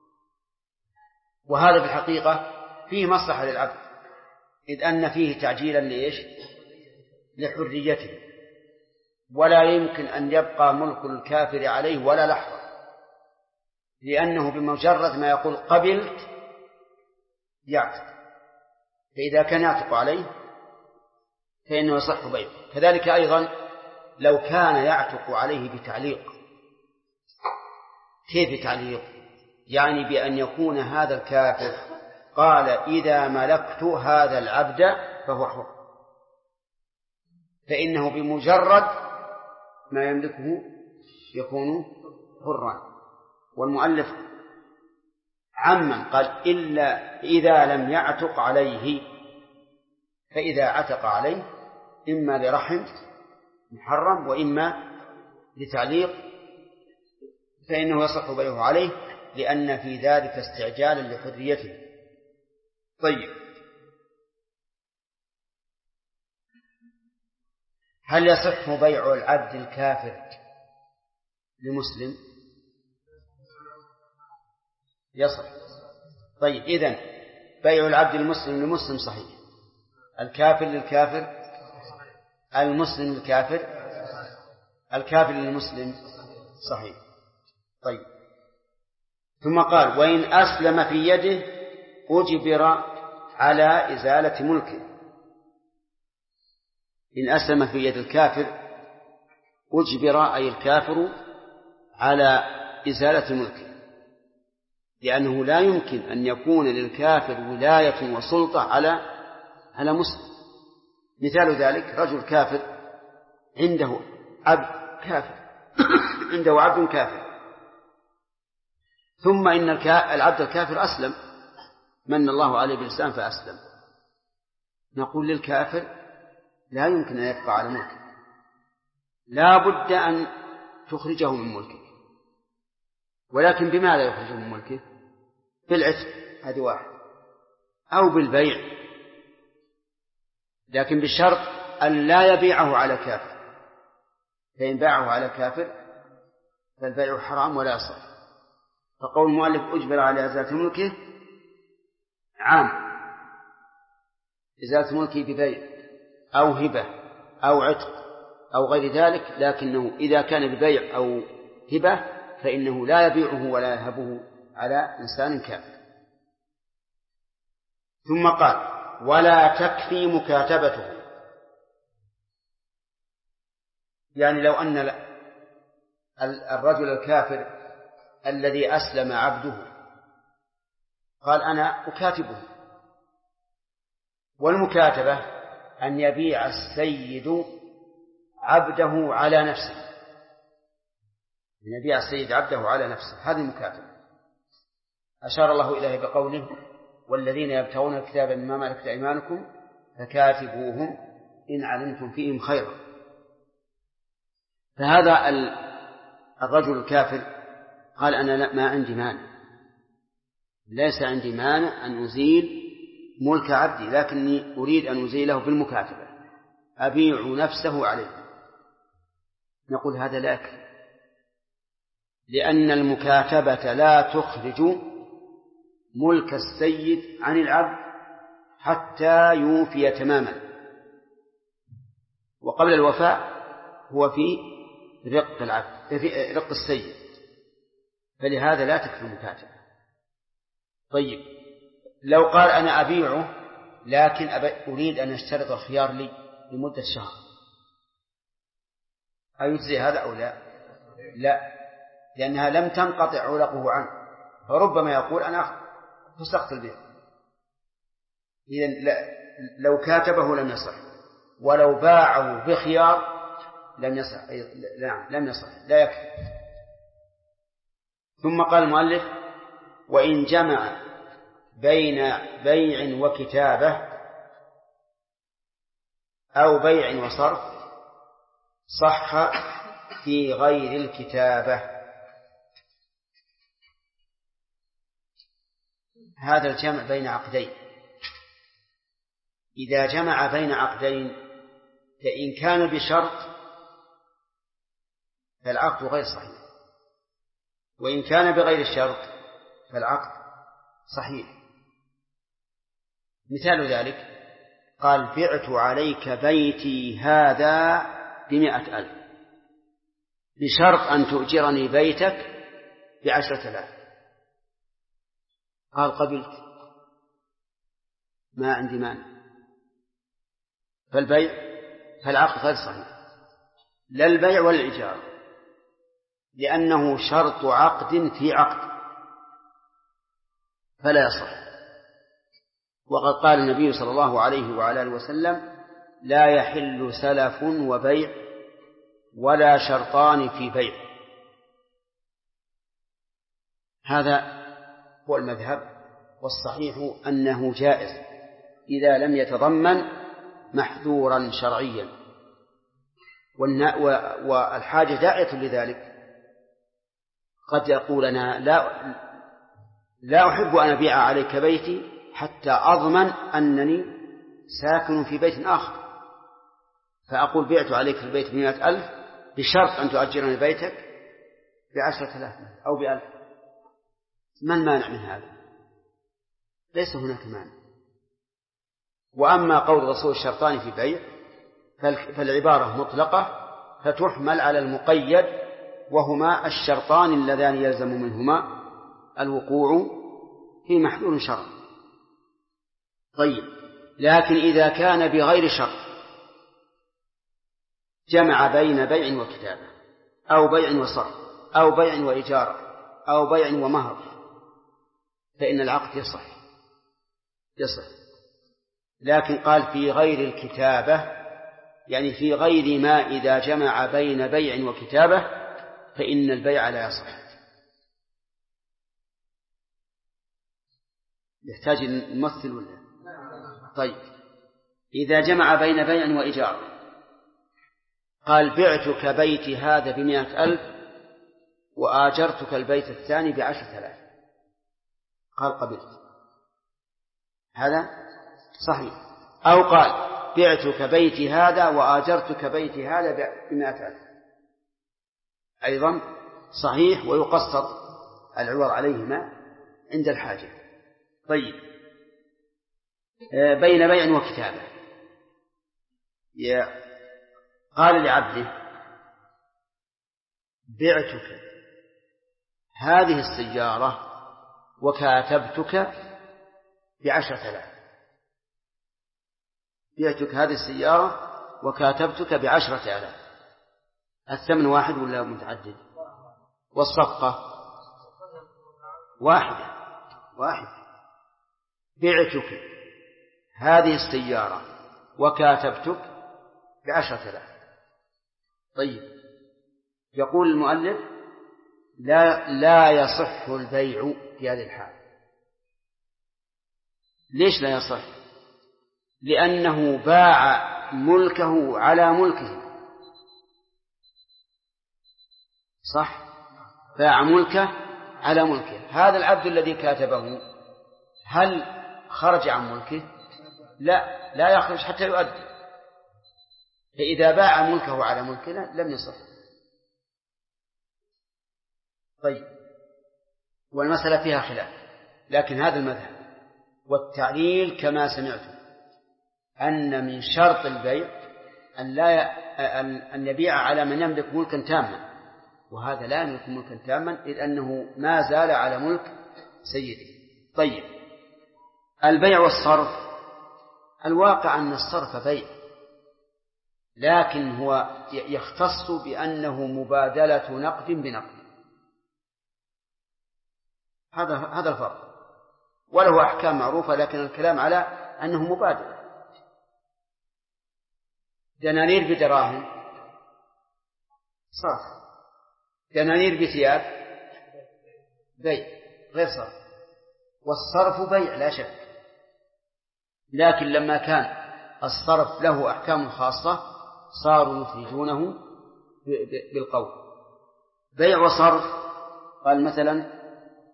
وهذا في الحقيقة فيه مصلحة للعبد، إذ أن فيه تعجيلا لإيش؟ لحريته، ولا يمكن أن يبقى ملك الكافر عليه ولا لحظة، لأنه بمجرد ما يقول قبلت يعتق، فإذا كان يعتق عليه فإنه يصح بيعه. كذلك أيضا لو كان يعتق عليه بتعليق. كيف تعليق؟ يعني بأن يكون هذا الكافر قال إذا ملكت هذا العبد فهو حر، فإنه بمجرد ما يملكه يكون حرا. والمؤلف عمم قال إلا إذا لم يعتق عليه، فإذا عتق عليه إما لرحم محرم وإما لتعليق فإنه يصح بيعه عليه، لأن في ذلك استعجالا لحريته. طيب. هل يصح بيع العبد الكافر لمسلم؟ يصح. طيب. إذن بيع العبد المسلم لمسلم صحيح، الكافر للكافر، المسلم للكافر، الكافر للمسلم صحيح. طيب. ثم قال وإن أسلم في يده أجبر على إزالة ملكه. إن أسلم في يد الكافر أجبر أي الكافر على إزالة ملكه، لأنه لا يمكن أن يكون للكافر ولاية وسلطة على مسلم. مثال ذلك رجل كافر عنده عبد كافر عنده عبد كافر، ثم إن العبد الكافر أسلم، من الله عليه بالإسلام فأسلم، نقول للكافر لا يمكن أن يبقى على ملكه، لا بد أن تخرجه من ملكه. ولكن بماذا يخرجه من ملكه؟ بالعتق، هذه واحد، أو بالبيع، لكن بالشرط أن لا يبيعه على كافر، فإن باعه على كافر فالبيع حرام ولا يصح. فقول المؤلف أجبر على إزالة ملكه عام، إزالة ملكه ببيع أو هبة أو عتق أو غير ذلك، لكنه إذا كان ببيع أو هبة فإنه لا يبيعه ولا يهبه على إنسان كافر. ثم قال ولا تكفي مكاتبته، يعني لو أن الرجل الكافر الذي أسلم عبده قال أنا أكاتبه، والمكاتبة أن يبيع السيد عبده على نفسه، أن يبيع السيد عبده على نفسه، هذه المكاتبة. أشار الله إليه بقوله والذين يبتغون الكتاب مما ملكت أيمانكم فكاتبوهم إن علمتم فيهم خيرا. فهذا الرجل الكافر قال أنا ما عندي مانع، ليس عندي مانع أن أزيل ملك عبدي، لكني أريد أن أزيله بالمكاتبة، أبيع نفسه عليه. نقول هذا لا يكفي، لأن المكاتبة لا تخرج ملك السيد عن العبد حتى يوفي تماما، وقبل الوفاء هو في رق العبد، في رق السيد، فلهذا لا تكفي المكاتبة. طيب لو قال أنا أبيعه لكن أريد أن أشترط الخيار لي لمدة شهر، أيجزي هذا أو لا؟ لا، لأنها لم تنقطع علقه عنه، فربما يقول أنا فسخت البيع. إذن لو كاتبه لم يصح، ولو باعه بخيار لم يصح، لم يصح، لا يكفي. ثم قال المؤلف وإن جمع بين بيع وكتابة أو بيع وصرف صح في غير الكتابة. هذا الجمع بين عقدين، إذا جمع بين عقدين فإن كان بشرط فالعقد غير صحيح، وإن كان بغير الشرط فالعقد صحيح. مثال ذلك قال بعت عليك بيتي هذا ب100,000 بشرط أن تؤجرني بيتك ب10,000. قال قبلت، ما عندي مانع، فالعقد غير صحيح، لا البيع ولا الإيجار، لأنه شرط عقد في عقد فلا يصح. وقد قال النبي صلى الله عليه وعلى آله وسلم لا يحل سلف وبيع ولا شرطان في بيع. هذا هو المذهب، والصحيح أنه جائز إذا لم يتضمن محذورا شرعيا، والحاجة داعية لذلك. قد يقول أنا لا أحب أن أبيع عليك بيتي حتى أضمن أنني ساكن في بيت آخر، فأقول بعت عليك البيت ب100,000 بشرط أن تؤجرني بيتك ب10,000 أو ب1,000. ما المانع من هذا؟ ليس هناك مانع. وأما قول الرسول الشرطان في بيع فالعبارة مطلقة فتحمل على المقيد، وهما الشرطان اللذان يلزم منهما الوقوع في محذور شرعي. طيب لكن إذا كان بغير شرط جمع بين بيع وكتابة أو بيع وصرف أو بيع وإجارة أو بيع ومهر فإن العقد يصح. لكن قال في غير الكتابة، يعني في غير ما إذا جمع بين بيع وكتابة فإن البيع لا يصح. يحتاج الممثل ولا؟ طيب إذا جمع بين بيع وإيجار قال بعتك بيتي هذا ب100,000 وآجرتك البيت الثاني ب10,000 قال قبلت، هذا صحيح. أو قال بعتك بيتي هذا وآجرتك بيتي هذا ب100,000 أيضا صحيح، ويقسط العوض عليهما عند الحاجة. طيب بين بيع وكتابة قال لعبده بعتك هذه السيارة وكاتبتك ب10,000، بعتك هذه السيارة وكاتبتك ب10,000، الثمن واحد ولا متعدد؟ والصفقة واحدة. بعتك هذه السيارة وكاتبتك ب10,000. طيب يقول المؤلف لا يصح البيع في هذه الحال. ليش لا يصح؟ لأنه باع ملكه على ملكه، صح؟ باع ملكه على ملكه. هذا العبد الذي كاتبه هل خرج عن ملكه؟ لا يخرج حتى يؤدي. فإذا باع ملكه على ملكه لم يصح. طيب والمسألة فيها خلاف، لكن هذا المذهب والتعليل كما سمعتم أن من شرط البيع أن يبيع على من يملك ملكا تاما، وهذا لا يملك ملكا تاما إذ أنه ما زال على ملك سيده. طيب البيع والصرف، الواقع أن الصرف بيع، لكن هو يختص بأنه مبادلة نقد بنقد، هذا الفرق، وله أحكام معروفة، لكن الكلام على أنه مبادلة. دنانير بدراهم صرف، دنانير بثياب بيع غير صرف، والصرف بيع لا شك، لكن لما كان الصرف له أحكام خاصة صاروا يفردونه بالقول. بيع وصرف قال مثلا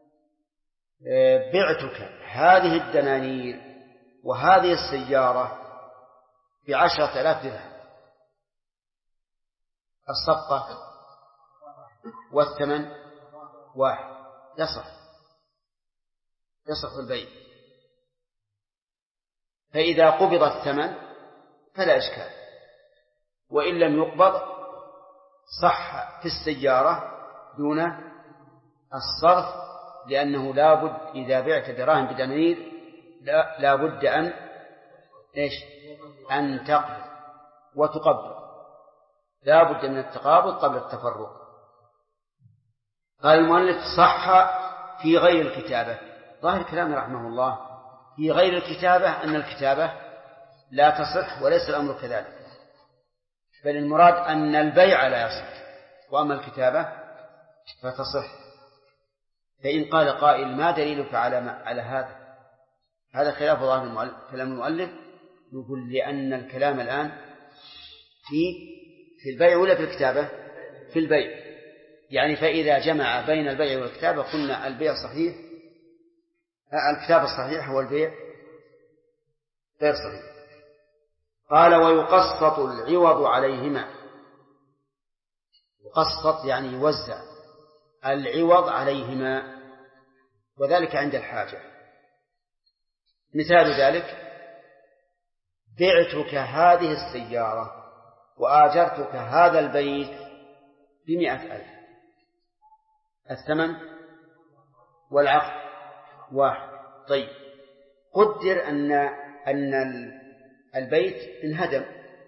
بعتك هذه الدنانير وهذه السيارة ب10,000 درهم، الصفقة والثمن واحد، يصح البيع. فإذا قبض الثمن فلا إشكال، وإن لم يقبض صح في السيارة دون الصرف، لأنه لابد إذا بعت دراهم بدنانير لابد أن تقبض وتقبض، لابد من التقابض قبل التفرق. قال المؤلف صح في غير الكتابة. ظاهر كلامه رحمه الله في غير الكتابة أن الكتابة لا تصح، وليس الأمر كذلك، بل المراد أن البيع لا يصح وأما الكتابة فتصح. فإن قال قائل ما دليلك على هذا خلاف ظاهر كلام المؤلف، يقول لأن الكلام الآن في البيع ولا في الكتابة؟ في البيع، يعني فإذا جمع بين البيع والكتابة قلنا البيع صحيح، الكتابة الصحيح والبيع غير صحيح. قال ويقسط العوض عليهما، يقسط يعني يوزع العوض عليهما، وذلك عند الحاجة. مثال ذلك بعتك هذه السيارة وآجرتك هذا البيت ب100,000، الثمن والعقد واحد. طيب قدر أن البيت انهدم،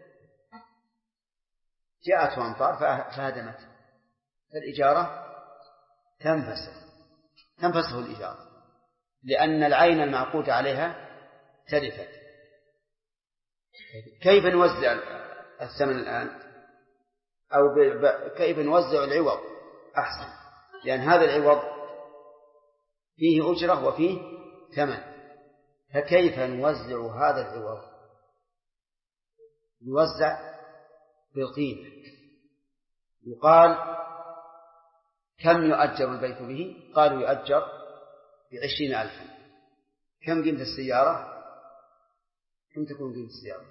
جاءته أمطار فهدمت، فالإجارة تنفسه الإجارة، لأن العين المعقود عليها تلفت. كيف نوزع الثمن الآن؟ أو كيف نوزع العوض أحسن، لأن هذا العوض فيه أجرة وفيه ثمن، فكيف نوزع هذا العوض؟ يوزع بالقيمة. يقال كم يؤجر البيت به؟ قالوا يؤجر ب20,000. كم قيمة السيارة؟ كم تكون قيمة السيارة؟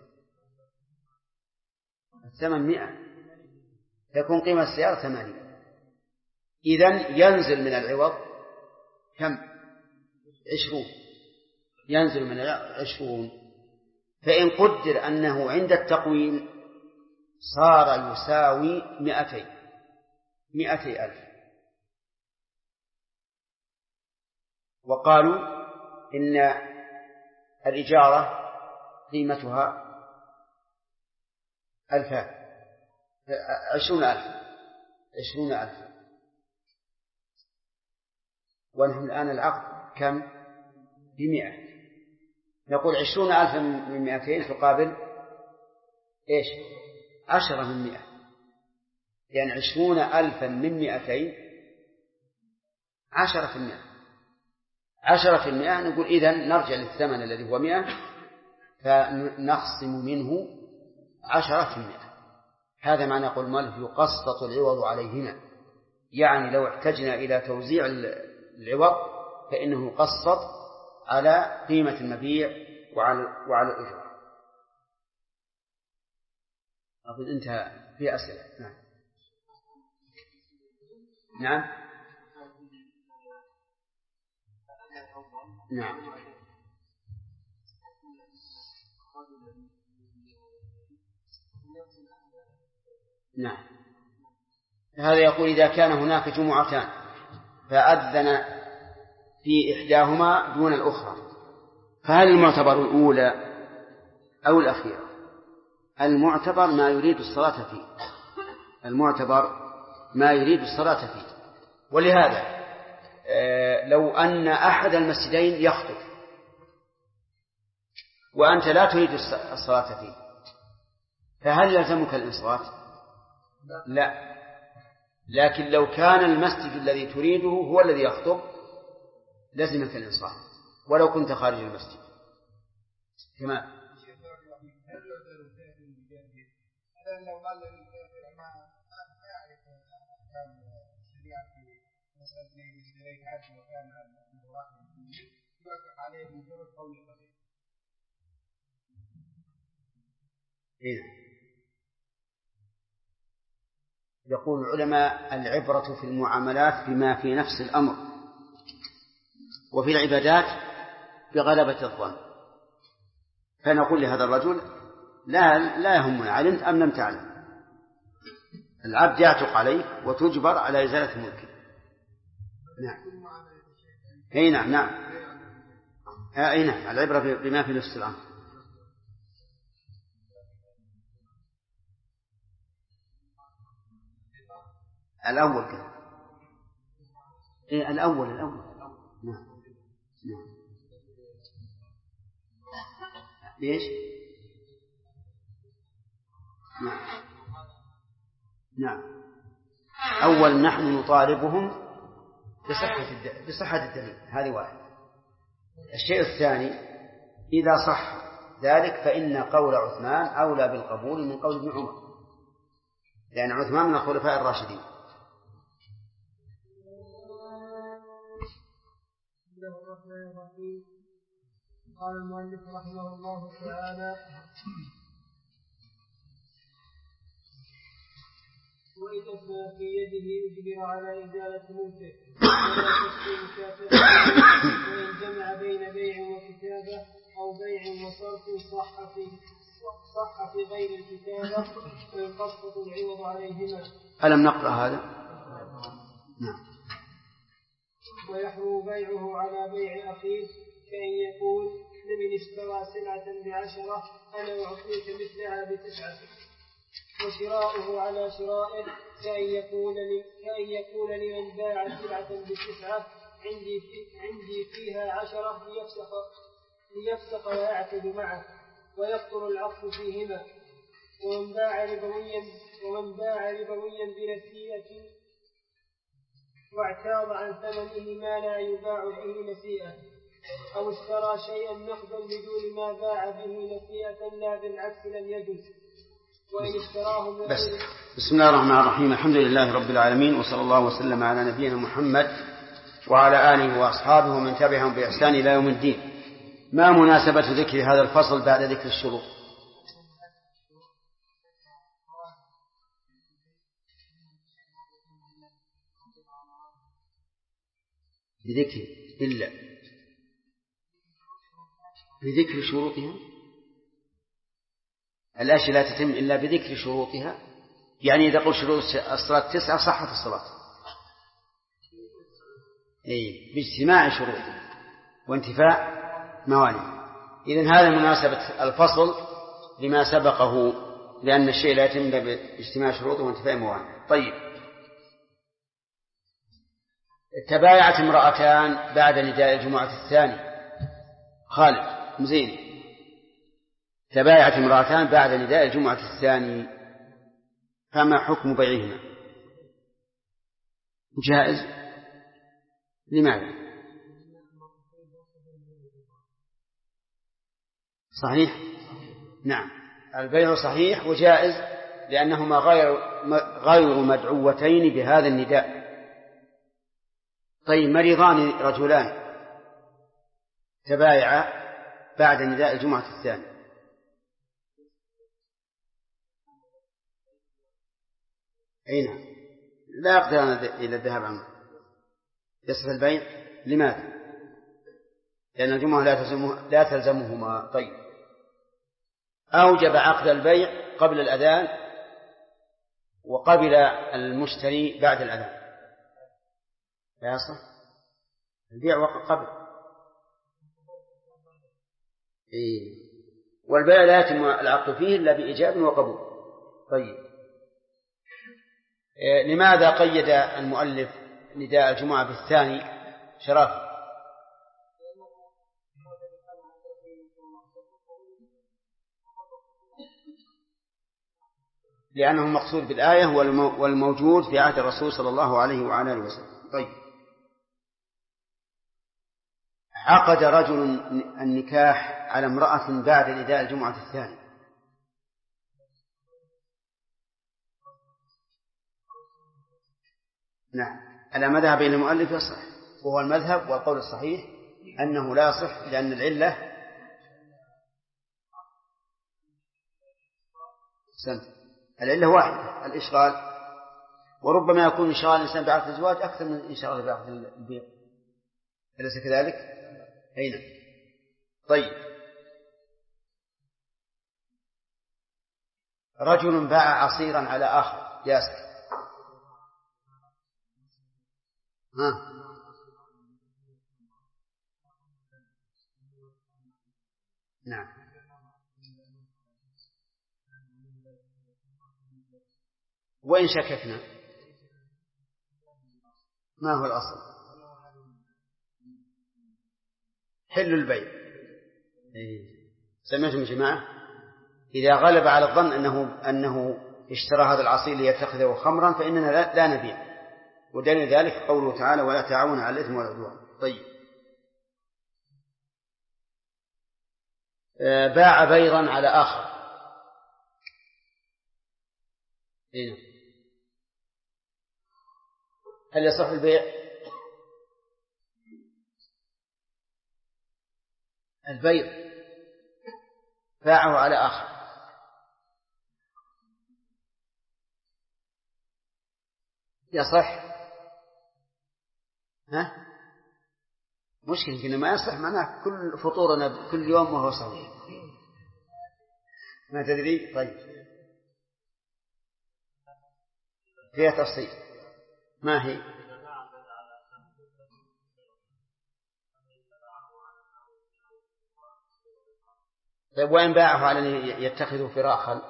800. تكون قيمة السيارة 8. إذن ينزل من العوض كم؟ 20. ينزل من 20. فإن قدر أنه عند التقويم صار يساوي 200,000. وقالوا إن الإجارة قيمتها 20,000. ونحن الآن العقد كم؟ 100. نقول 20,000 من 200 تقابل إيش؟ 10 من 100. يعني 20,000 من 200 10%. 10%. نقول إذن نرجع للثمن الذي هو 100 فنخصم منه 10%. هذا معنى قول مالك يقسط العوض عليهما. يعني لو احتجنا إلى توزيع العوض فإنه يقسط على قيمة المبيع وعلى الأجرة. أظن انتهى. في أسئلة؟ نعم. نعم. نعم. نعم. هذا يقول إذا كان هناك جمعتان فأذن في إحداهما دون الأخرى فهل المعتبر الأولى أو الأخيرة؟ المعتبر ما يريد الصلاة فيه. المعتبر ما يريد الصلاة فيه. ولهذا لو أن أحد المسجدين يخطب وأنت لا تريد الصلاة فيه فهل يلزمك الإنصات؟ لا. لكن لو كان المسجد الذي تريده هو الذي يخطب لزمك الإنصات ولو كنت خارج المسجد. تمام. يقول العلماء العبرة في المعاملات بما في نفس الأمر وفي العبادات بغلبة الظن. فنقول لهذا الرجل لا يهمنا علمت أم لم تعلم. العبد يعتق عليك وتجبر على إزالة ملكه. نعم. أي نعم. نعم. أي نعم. العبرة بما في نفس الأمر. الأول كده. إيه الأول. نعم. ليش؟ نعم. أول نحن نطالبهم بصحة الدليل. هذه واحد. الشيء الثاني إذا صح ذلك فإن قول عثمان أولى بالقبول من قول ابن عمر لأن عثمان من الخلفاء الراشدين. قال المؤلف رحمه الله تعالى وإذا في يده يجبر على إزالة ملكه ولا تشفي مكافأته وإن جمع بين بيع وكتابة أو بيع وصرف صح في غير الكتابة ويقسط العوض عليهما. ألم نقرأ هذا؟ نعم. ويحرم بيعه على بيع أخيه كأن يقول لمن اشترى سلعة ب10 أنا أعطيك مثلها ب9 وشراؤه على شرائه كأن يقول لمن باع سلعة ب9 عندي فيها 10 ليفسق ويعقد معه ويبطل العقد فيهما. ومن باع ربويا بنسيئة واعتاض عن ثمنه ما لا يباع به نسيئة أو اشترى شيئا نقدا بدون ما باع به نسيئة لا بالعكس لم يجوز. وإن اشتراه بسم الله الرحمن الرحيم. الحمد لله رب العالمين، وصلى الله وسلم على نبينا محمد وعلى آله وأصحابه ومن تبعهم بإحسان إلى يوم الدين. ما مناسبة ذكر هذا الفصل بعد ذكر الشروط؟ بذكر إلا بذكر شروطها. الأشياء لا تتم إلا بذكر شروطها، يعني إذا قلت شروط الصلاة 9 صحت الصلاة باجتماع شروطها وانتفاء موانع. إذن هذا مناسبة الفصل لما سبقه، لأن الشيء لا يتم باجتماع شروطه وانتفاء موانع. طيب، تبايعت امرأتان بعد نداء الجمعة الثاني. خالد مزين. تبايعت امرأتان بعد نداء الجمعة الثاني، فما حكم بيعهما؟ جائز. لماذا؟ صحيح، نعم، البيع صحيح وجائز لأنهما غير مدعوتين بهذا النداء. طيب، مريضان رجلان تبايعا بعد نداء الجمعة الثاني، أين لا يقدران إلى الذهاب عنه، يصح البيع. لماذا؟ لأن الجمعة لا تلزمهما. طيب، أوجب عقد البيع قبل الأذان وقبل المشتري بعد الأذان، لا يصح البيع وقت قبل. والبيع لا يتم العقد فيه إلا بإيجاب وقبول. طيب، لماذا قيد المؤلف نداء الجمعة بالثاني؟ شرف. لأنه المقصود بالآية والموجود في عهد الرسول صلى الله عليه وعلى آله وسلم. طيب، عقد رجل النكاح على امرأة بعد نداء الجمعة الثاني، نعم، على مذهب المؤلف يصح، وهو المذهب والقول الصحيح أنه لا يصح، لأن العلة العلة واحدة، الإشغال، وربما يكون إنشغال الإنسان بعقد الزواج أكثر من إنشغال بعقد البيع، أليس كذلك؟ أين؟ طيب، رجل باع عصيرا على آخر. ياسر. نعم، وإن شككنا ما هو الأصل؟ حل البيع. سمعتم جماعة؟ إذا غلب على الظن أنه اشترى هذا العصير ليتخذه خمرا فإننا لا نبيع، ودليل ذلك قوله تعالى ولا تعاون على الإثم والعدوان. طيب، باع بيضا على آخر. هل يصح البيع؟ البيض باعه على آخر، يصح؟ مشكلة إنه ما يصح، معناه كل فطورنا كل يوم وهو صحيح، ما تدري. طيب، فيها تفصيل. ما هي؟ طيب، وإن باعه على أن يتخذه فراخا؟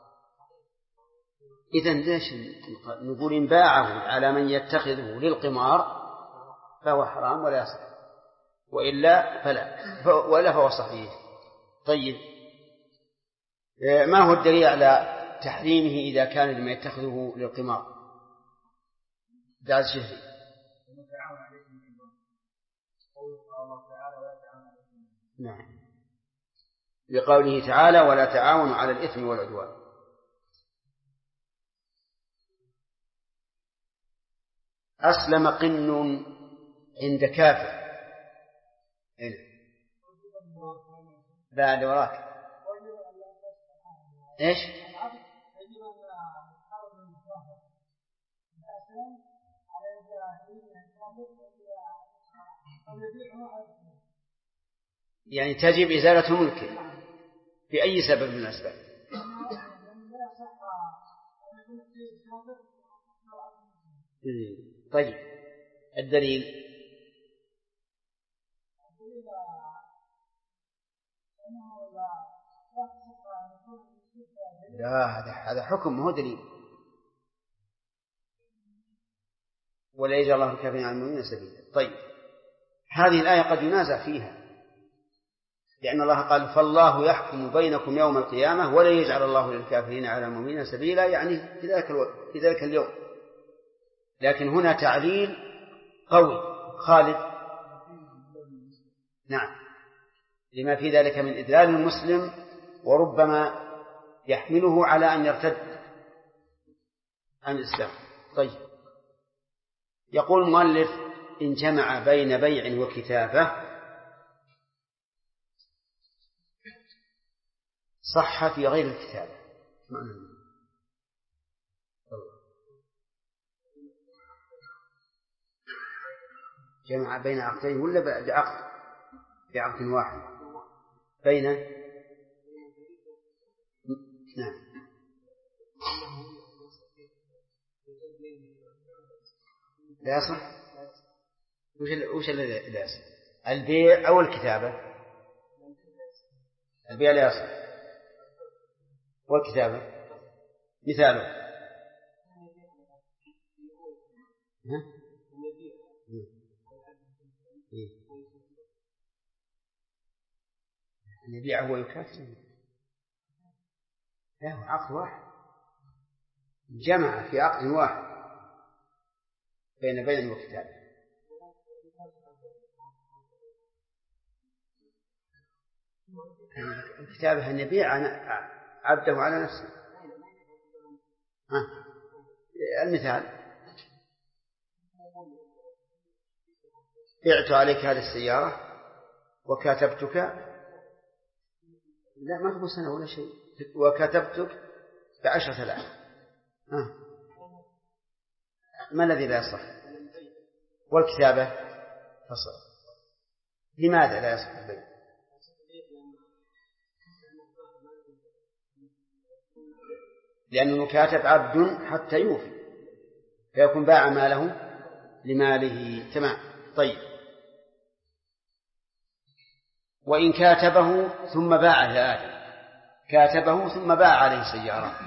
إذن ليش نقول إن باعه على من يتخذه للقمار فهو حرام ولا يصح، وإلا فهو صحيح. طيب، ما هو الدليل على تحريمه إذا كان لما يتخذه للقمار؟ دعاء الشهري. نعم، بقوله تعالى ولا تعاونوا على الإثم والعدوان. أسلم قن عند كافر. بعد وراك إيش؟ يعني تجب إزالة ملكه بأي سبب من الأسباب. طيب الدليل؟ لا، هذا حكم هو دليل. ولا يجعل الله الكافرين على المؤمنين سبيلا. طيب هذه الآية قد ينازع فيها، لأن الله قال فالله يحكم بينكم يوم القيامة ولا يجعل الله للكافرين على المؤمنين سبيلا، يعني في ذلك اليوم. لكن هنا تعليل قوي. خالد. نعم، لما في ذلك من إذلال المسلم، وربما يحمله على أن يرتد عن الإسلام. طيب يقول المؤلف إن جمع بين بيع وكتابة صح في غير الكتابة. جمع بين عقدين ولا بعقد واحد؟ بين. نعم. لا يصح. وش الذي لا يصح؟ البيع أو الكتابة؟ البيع لا يصح، والكتابة مثاله أن يبيع هو يكافئ. لا، هو عقد واحد، جمع في عقد واحد بين بيع وكتابة. الكتابة أن يبيع عبده على نفسه. المثال بعت عليك هذه السيارة وكاتبتك، لا ما تقول سنة ولا شيء، وكاتبتك ب10,000. ما الذي لا يصح؟ والكتابة تصح. لماذا لا يصح البيع؟ لأن المكاتب عبد حتى يوفي، فيكون باع ماله لماله. تمام. طيب وإن كاتبه ثم باع لآدم، كاتبه ثم باع عليه سيارة،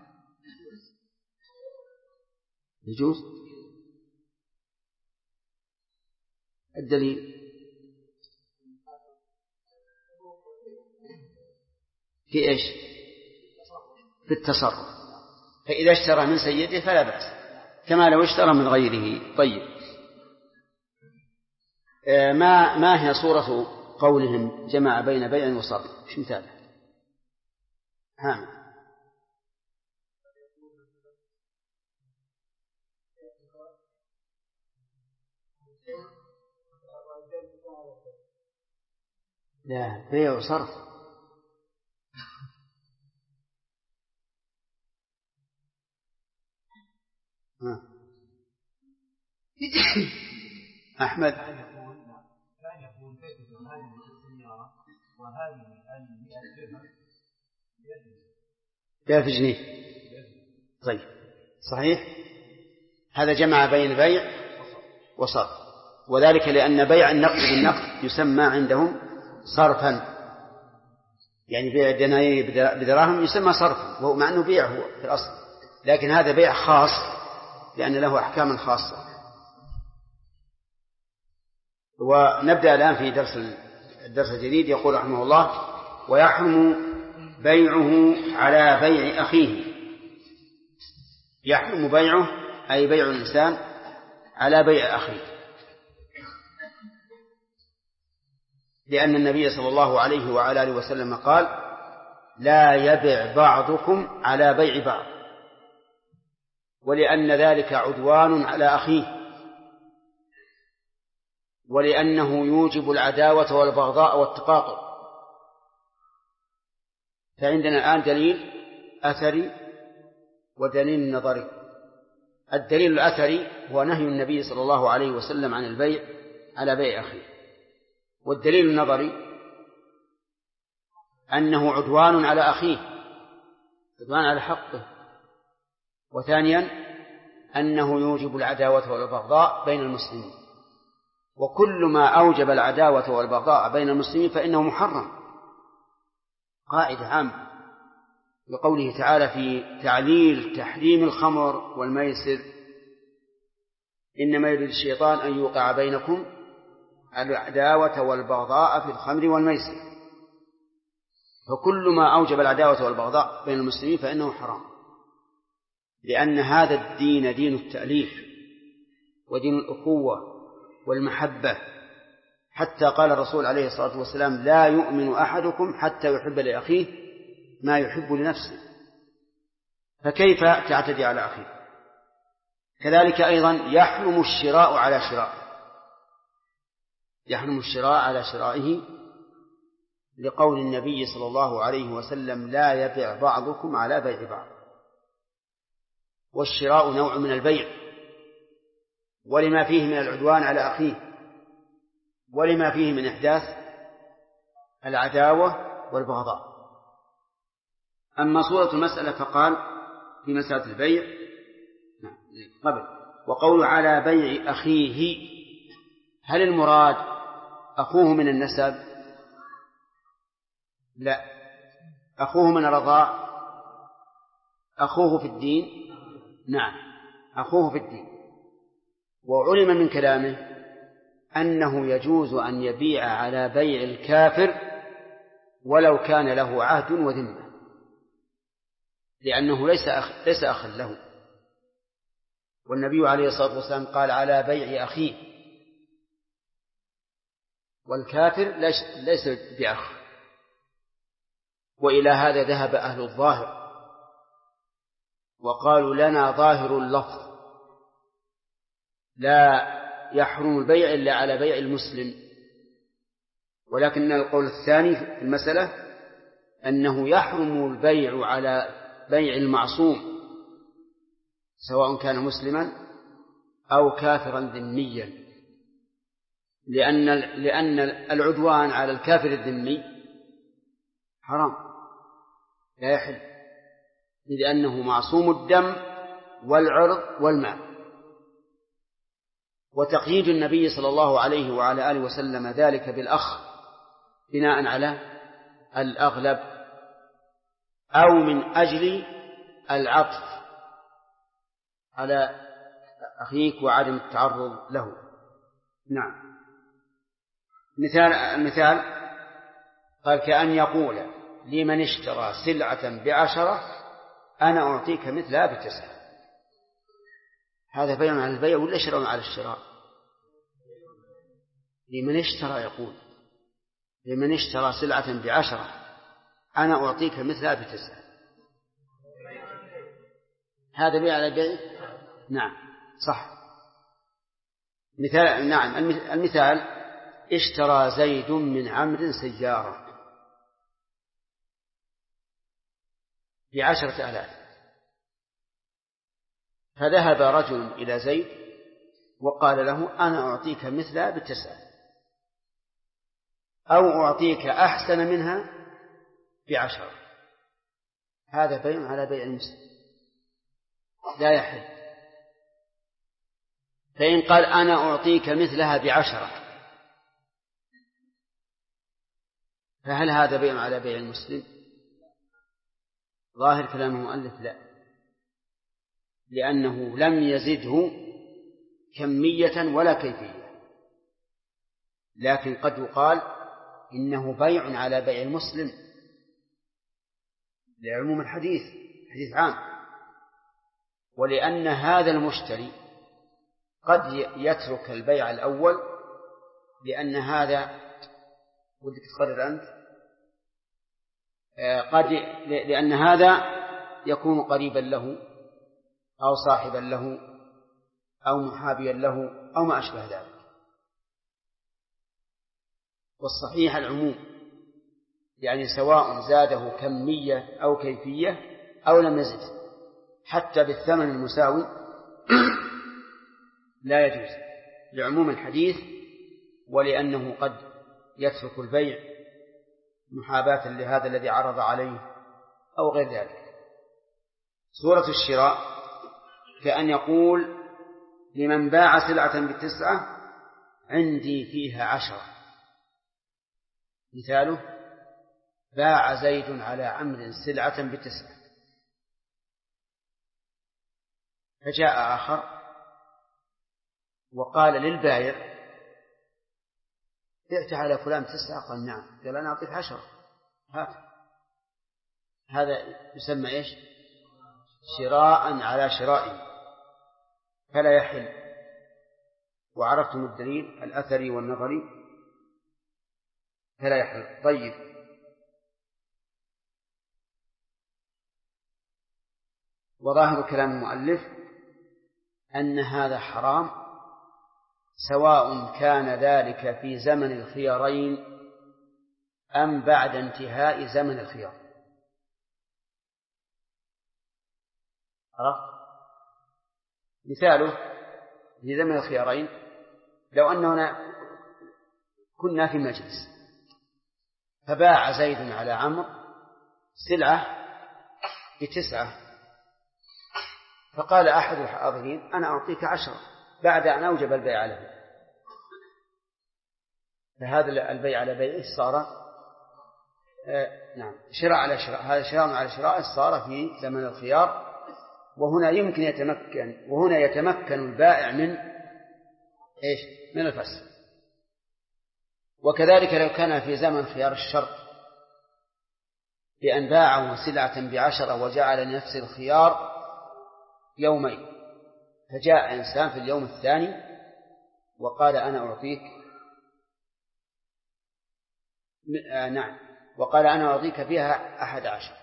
يجوز؟ الدليل في إيش؟ في التصرف. فإذا اشترى من سيده فلا بأس، كما لو اشترى من غيره. طيب ما هي صورة قولهم جمع بين بيع وصرف؟ مش مثال هام. لا، بيع وصرف. أحمد. لا يكون كاتب هذه السيارة وهذه 100 جنيه. طيب صحيح، هذا جمع بين بيع وصرف، وذلك لأن بيع النقد بالنقد يسمى عندهم صرفا، يعني بيع الدنانير بدراهم يسمى صرفا، وهو مع أنه بيع هو في الأصل، لكن هذا بيع خاص لأن له أحكام خاصة. ونبدأ الآن في الدرس الجديد. يقول رحمه الله ويحرم بيعه على بيع أخيه. يحرم بيعه أي بيع الإنسان على بيع أخيه. لأن النبي صلى الله عليه وعلى آله وسلم قال: لا يبع بعضكم على بيع بعض، ولأن ذلك عدوان على أخيه، ولأنه يوجب العداوة والبغضاء والتقاطع. فعندنا الآن دليل أثري ودليل نظري. الدليل الأثري هو نهي النبي صلى الله عليه وسلم عن البيع على بيع أخيه، والدليل النظري أنه عدوان على أخيه، عدوان على حقه. وثانيا أنه يوجب العداوة والبغضاء بين المسلمين، وكل ما أوجب العداوة والبغضاء بين المسلمين فإنه محرم. قاعدة عامة لقوله تعالى في تعليل تحريم الخمر والميسر: إنما يريد الشيطان أن يوقع بينكم العداوة والبغضاء في الخمر والميسر. فكل ما أوجب العداوة والبغضاء بين المسلمين فإنه حرام، لأن هذا الدين دين التأليف ودين الأخوة والمحبة. حتى قال الرسول عليه الصلاة والسلام: لا يؤمن أحدكم حتى يحب لأخيه ما يحب لنفسه. فكيف تعتدي على أخيه؟ كذلك أيضا يحرم الشراء على شراء، يحرم الشراء على شرائه، لقول النبي صلى الله عليه وسلم: لا يبيع بعضكم على بيع بعض. والشراء نوع من البيع، ولما فيه من العدوان على أخيه، ولما فيه من إحداث العداوة والبغضاء. أما صورة المسألة فقال في مسألة البيع قبل: وقول على بيع أخيه، هل المراد أخوه من النسب؟ لا، أخوه من الرضاع، أخوه في الدين. نعم، أخوه في الدين. وعلم من كلامه أنه يجوز أن يبيع على بيع الكافر ولو كان له عهد وذمة، لأنه ليس أخا له. والنبي عليه الصلاة والسلام قال: على بيع أخيه، والكافر ليس بأخ. وإلى هذا ذهب أهل الظاهر وقالوا: لنا ظاهر اللفظ، لا يحرم البيع إلا على بيع المسلم. ولكن القول الثاني في المسألة أنه يحرم البيع على بيع المعصوم، سواء كان مسلما أو كافرا ذميا، لأن العدوان على الكافر الذمي حرام لا يحل، لأنه معصوم الدم والعرض والمال. وتقييد النبي صلى الله عليه وعلى آله وسلم ذلك بالأخ بناء على الأغلب، أو من أجل العطف على أخيك وعدم التعرض له. نعم. المثال قال: كأن يقول لمن اشترى سلعة ب10 أنا أعطيك مثلها ب9. هذا بيع على البيع ولا شراء على الشراء؟ لمن اشترى، يقول لمن اشترى سلعة ب10 أنا أعطيك مثلها ب9. هذا بيع على البيع. نعم صح. مثال. نعم المثال: اشترى زيد من عمرو سيارة ب10,000، فذهب رجل إلى زيد وقال له: أنا أعطيك مثلها ب9، أو أعطيك أحسن منها ب10. هذا بيع على بيع المسلم لا يحل. فإن قال: أنا أعطيك مثلها ب10، فهل هذا بيع على بيع المسلم؟ ظاهر كلام المؤلف لا، لأنه لم يزده كمية ولا كيفية. لكن قد يقال إنه بيع على بيع المسلم لعموم الحديث، حديث عام، ولأن هذا المشتري قد يترك البيع الأول لأن هذا ودك تقرر أنت؟ قد لأن هذا يكون قريبا له أو صاحبا له أو محابيا له أو ما أشبه ذلك. والصحيح العموم، يعني سواء زاده كمية أو كيفية أو لم يزد، حتى بالثمن المساوي لا يجوز لعموم الحديث، ولأنه قد يترك البيع محاباة لهذا الذي عرض عليه أو غير ذلك. صورة الشراء كأن يقول لمن باع سلعة ب9 عندي فيها 10. مثاله: باع زيد على عمرو سلعة ب9، فجاء آخر وقال للبائع: بعت على فلان 9. قال: نعم. قال: أنا أعطيك 10. هذا يسمى إيش؟ شراء على شراء، فلا يحل. وعرفتم الدليل الأثري والنظري، فلا يحل. طيب، وظاهر كلام المؤلف أن هذا حرام، سواء كان ذلك في زمن الخيارين أم بعد انتهاء زمن الخيار. عرفت؟ مثاله في زمن الخيارين: لو أننا كنا في مجلس فباع زيد على عمرو سلعة ب9، فقال أحد الحاضرين: أنا أعطيك 10 بعد أن أوجب البيع له. فهذا البيع على بيعه صار نعم شراء على شراء، هذا شراء على شراء صار في زمن الخيار، وهنا يتمكن البائع من إيش؟ من الفسخ. وكذلك لو كان في زمن خيار الشرط بأن باعه سلعة ب10 وجعل لنفسه الخيار يومين، فجاء إنسان في اليوم الثاني وقال: أنا أعطيك وقال: أنا أعطيك فيها 11،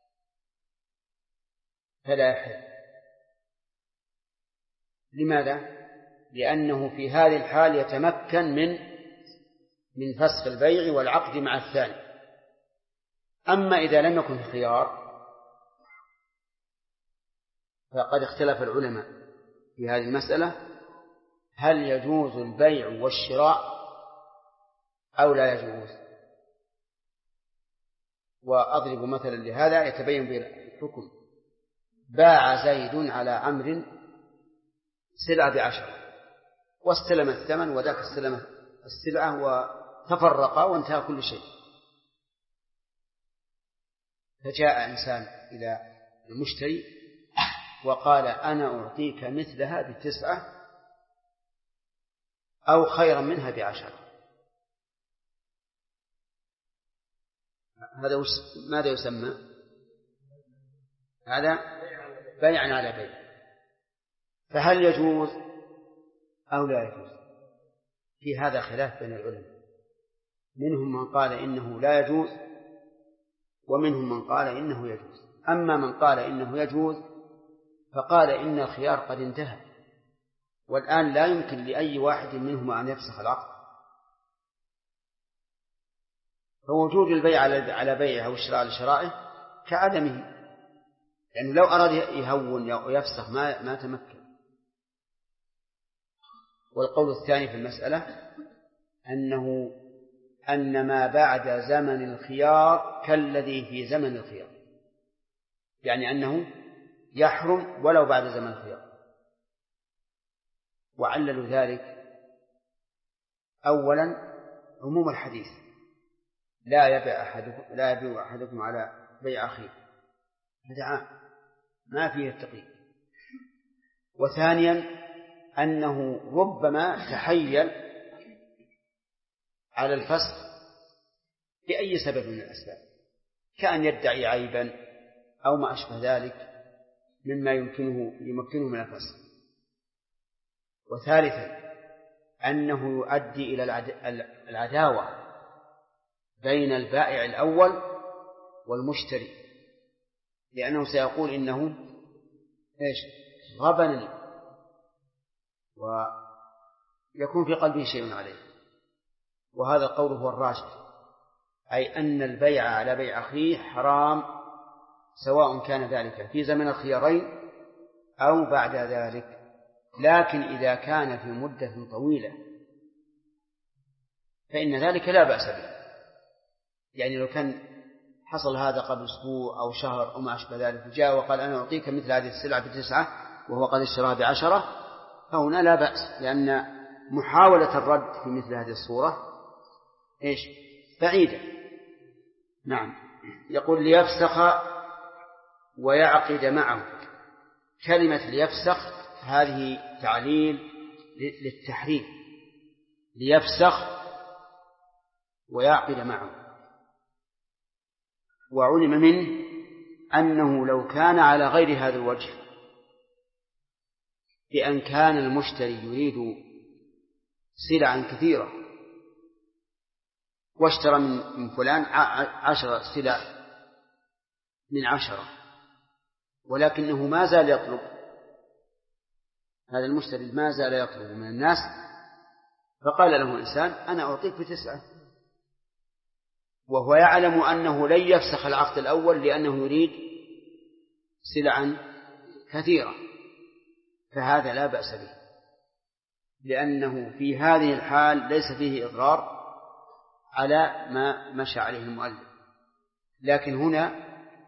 فلا يحل. لماذا؟ لأنه في هذه الحال يتمكن من فسخ البيع والعقد مع الثاني. أما إذا لم يكن خيار فقد اختلف العلماء في هذه المسألة: هل يجوز البيع والشراء أو لا يجوز؟ وأضرب مثلا لهذا يتبين به الحكم: باع زيد على عمرو سلعة ب10 واستلم الثمن وذاك استلم السلعة وتفرقا وانتهى كل شيء. فجاء إنسان إلى المشتري وقال: أنا أعطيك مثلها ب9 أو خيرا منها ب10. هذا ماذا يسمى؟ هذا بيع على بيع. فهل يجوز أو لا يجوز؟ في هذا خلاف بين العلماء، منهم من قال إنه لا يجوز ومنهم من قال إنه يجوز. أما من قال إنه يجوز فقال إن الخيار قد انتهى، والآن لا يمكن لأي واحد منهما أن يفسخ العقد، فوجود البيع على بيعه والشراء على شرائه كعدمه، يعني لو أراد يهون ويفسخ ما تمكن. والقول الثاني في المسألة أن ما بعد زمن الخيار كالذي في زمن الخيار، يعني أنه يحرم ولو بعد زمن الخيار. وعللوا ذلك أولا عموم الحديث: لا يبيع أحدكم على بيع أخيه، هذا عام ما فيه التقييد. وثانيا أنه ربما تحيل على الفسخ بأي سبب من الأسباب، كأن يدعي عيبا أو ما أشبه ذلك مما يمكنه من الفسخ. وثالثا أنه يؤدي إلى العداوة بين البائع الأول والمشتري، لأنه سيقول إنه غبنني، ويكون في قلبه شيء عليه. وهذا القول هو الراجح، أي أن البيع على بيع أخيه حرام، سواء كان ذلك في زمن الخيارين أو بعد ذلك. لكن إذا كان في مدة طويلة فإن ذلك لا بأس به. يعني لو كان حصل هذا قبل أسبوع أو شهر أو ما أشبه ذلك، جاء وقال أنا أعطيك مثل هذه السلعة ب9 وهو قد اشتراها ب10، فهنا لا بأس، لأن محاولة الرد في مثل هذه الصورة بعيدة. نعم. يقول ليفسخ ويعقد معه. كلمة ليفسخ هذه تعليل للتحريم، ليفسخ ويعقد معه. وعلم منه أنه لو كان على غير هذا الوجه، بأن كان المشتري يريد سلعا كثيرة واشترى من فلان 10 سلع من 10، ولكنه ما زال يطلب، هذا المشتري ما زال يطلب من الناس، فقال له الإنسان أنا أعطيك ب9، وهو يعلم أنه لن يفسخ العقد الأول لأنه يريد سلعا كثيرة، فهذا لا بأس به، لأنه في هذه الحال ليس فيه إضرار على ما مشى عليه المؤلف. لكن هنا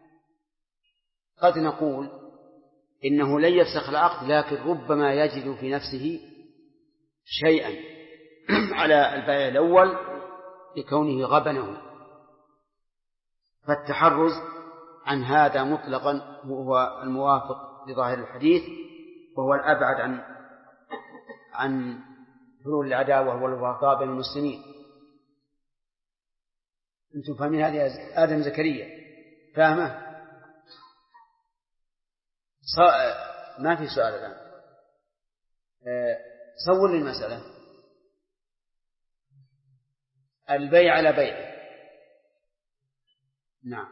قد نقول إنه لن يفسخ العقد، لكن ربما يجد في نفسه شيئا على البائع الأول لكونه غبنه، فالتحرز عن هذا مطلقا هو الموافق لظاهر الحديث، وهو الأبعد عن حلول العداوة والبغضاء بين المسلمين. أنتم فاهمين هذه؟ آدم زكريا فاهمه؟ ما في سؤال الآن. صور لي المسألة. البيع على بيع. نعم.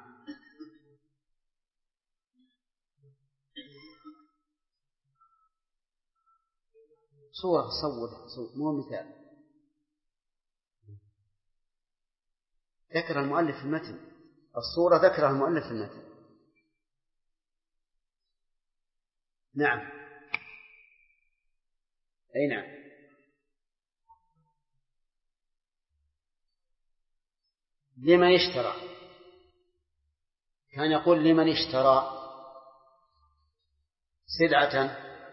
صورة صور مو مثال. ذكر المؤلف في المتن، الصورة ذكرها المؤلف في المتن. نعم. أي نعم. لمن اشترى، كان يقول لمن اشترى سلعة،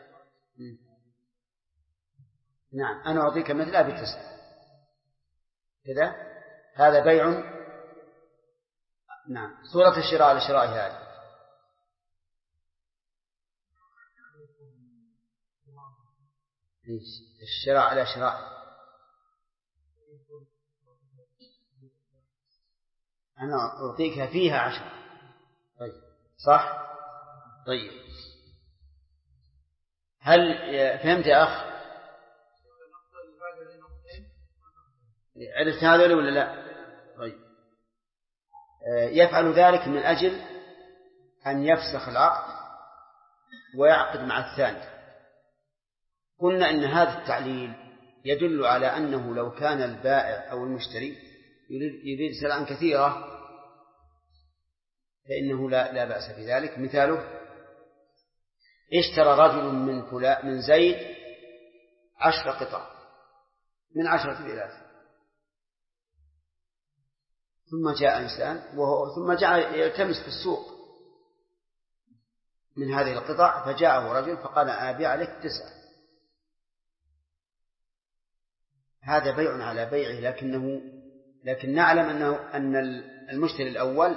نعم أنا أعطيك مثلها ب9 كذا، هذا بيع. نعم. صورة الشراء على شراء هذا. الشراء على شراء. أنا أعطيك فيها 10. طيب صح؟ طيب هل فهمت يا أخ؟ عرفت هذا ولا لا؟ طيب يفعل ذلك من أجل أن يفسخ العقد ويعقد مع الثاني. قلنا إن هذا التعليل يدل على أنه لو كان البائع أو المشتري يريد سلعا كثيرة فإنه لا بأس بذلك. مثاله اشترى رجل من زيد 10 قطع من 10,000، ثم جاء إنسان ثم جاء يلتمس في السوق من هذه القطع، فجاءه رجل فقال أبيع عليك 9. هذا بيع على بيعه، لكن نعلم أن المشتري الأول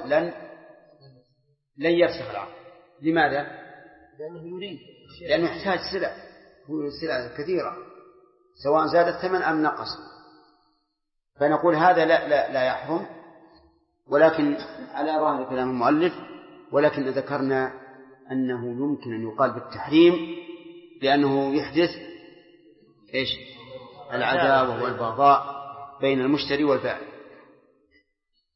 لن يفسخ العقد. لماذا؟ لأنه يحتاج سلع كثيرة سواء زاد الثمن أم نقص، فنقول هذا لا يحرم، ولكن على ظاهر كلام المؤلف. ولكن ذكرنا أنه يمكن أن يقال بالتحريم لأنه يحدث العداوة والبغضاء بين المشتري والبائع.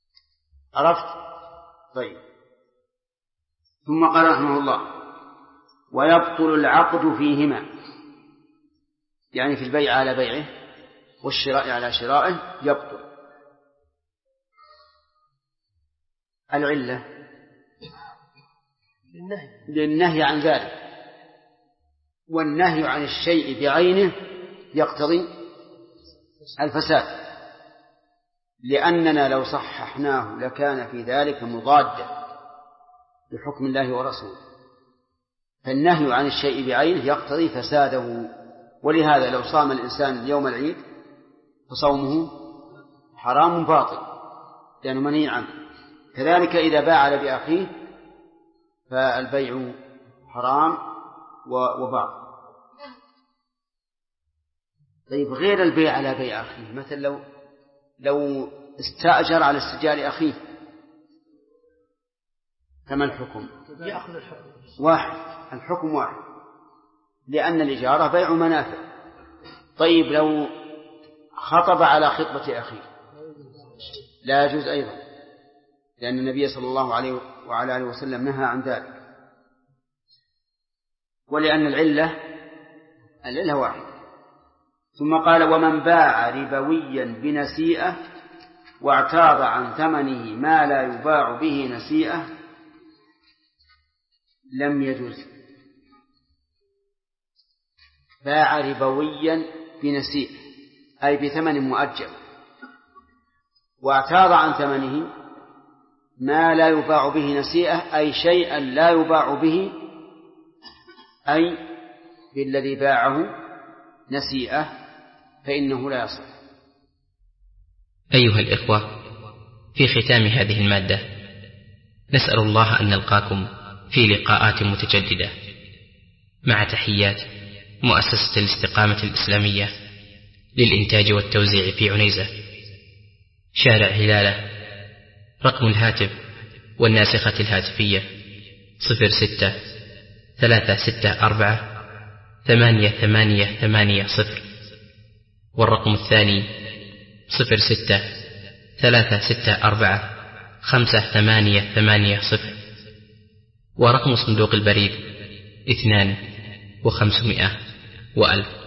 عرفت؟ طيب. ثم قال رحمه الله: ويبطل العقد فيهما، يعني في البيع على بيعه والشراء على شرائه يبطل. العلة للنهي عن ذلك، والنهي عن الشيء بعينه يقتضي الفساد، لأننا لو صححناه لكان في ذلك مضادة بحكم الله ورسوله، فالنهي عن الشيء بعينه يقتضي فساده. ولهذا لو صام الإنسان يوم العيد فصومه حرام باطل لأنه منهي عنه. كذلك إذا باع بأخيه فالبيع حرام وباطل. طيب غير البيع على بيع أخيه، مثل لو استأجر على استئجار أخيه، كما الحكم يأخذ الحكم واحد، الحكم واحد، لأن الإجارة بيع منافع. طيب لو خطب على خطبة أخيه لا يجوز أيضا، لأن النبي صلى الله عليه وعلى آله وسلم نهى عن ذلك، ولأن العلة واحد. ثم قال: ومن باع ربويا بنسيئة واعتاض عن ثمنه ما لا يباع به نسيئة لم يجوز. باع ربويا بنسيئة أي بثمن مؤجل، واعتاض عن ثمنه ما لا يباع به نسيئة أي شيئا لا يباع به، أي بالذي باعه نسيئة، فإنه لا يصح. أيها الإخوة، في ختام هذه المادة نسأل الله أن نلقاكم في لقاءات متجددة، مع تحيات مؤسسة الاستقامة الإسلامية للإنتاج والتوزيع في عنيزة، شارع هلالة. رقم الهاتف والناسخة الهاتفية 06-364-8880، والرقم الثاني 06-364-5880، ورقم صندوق البريد 2500 و1000.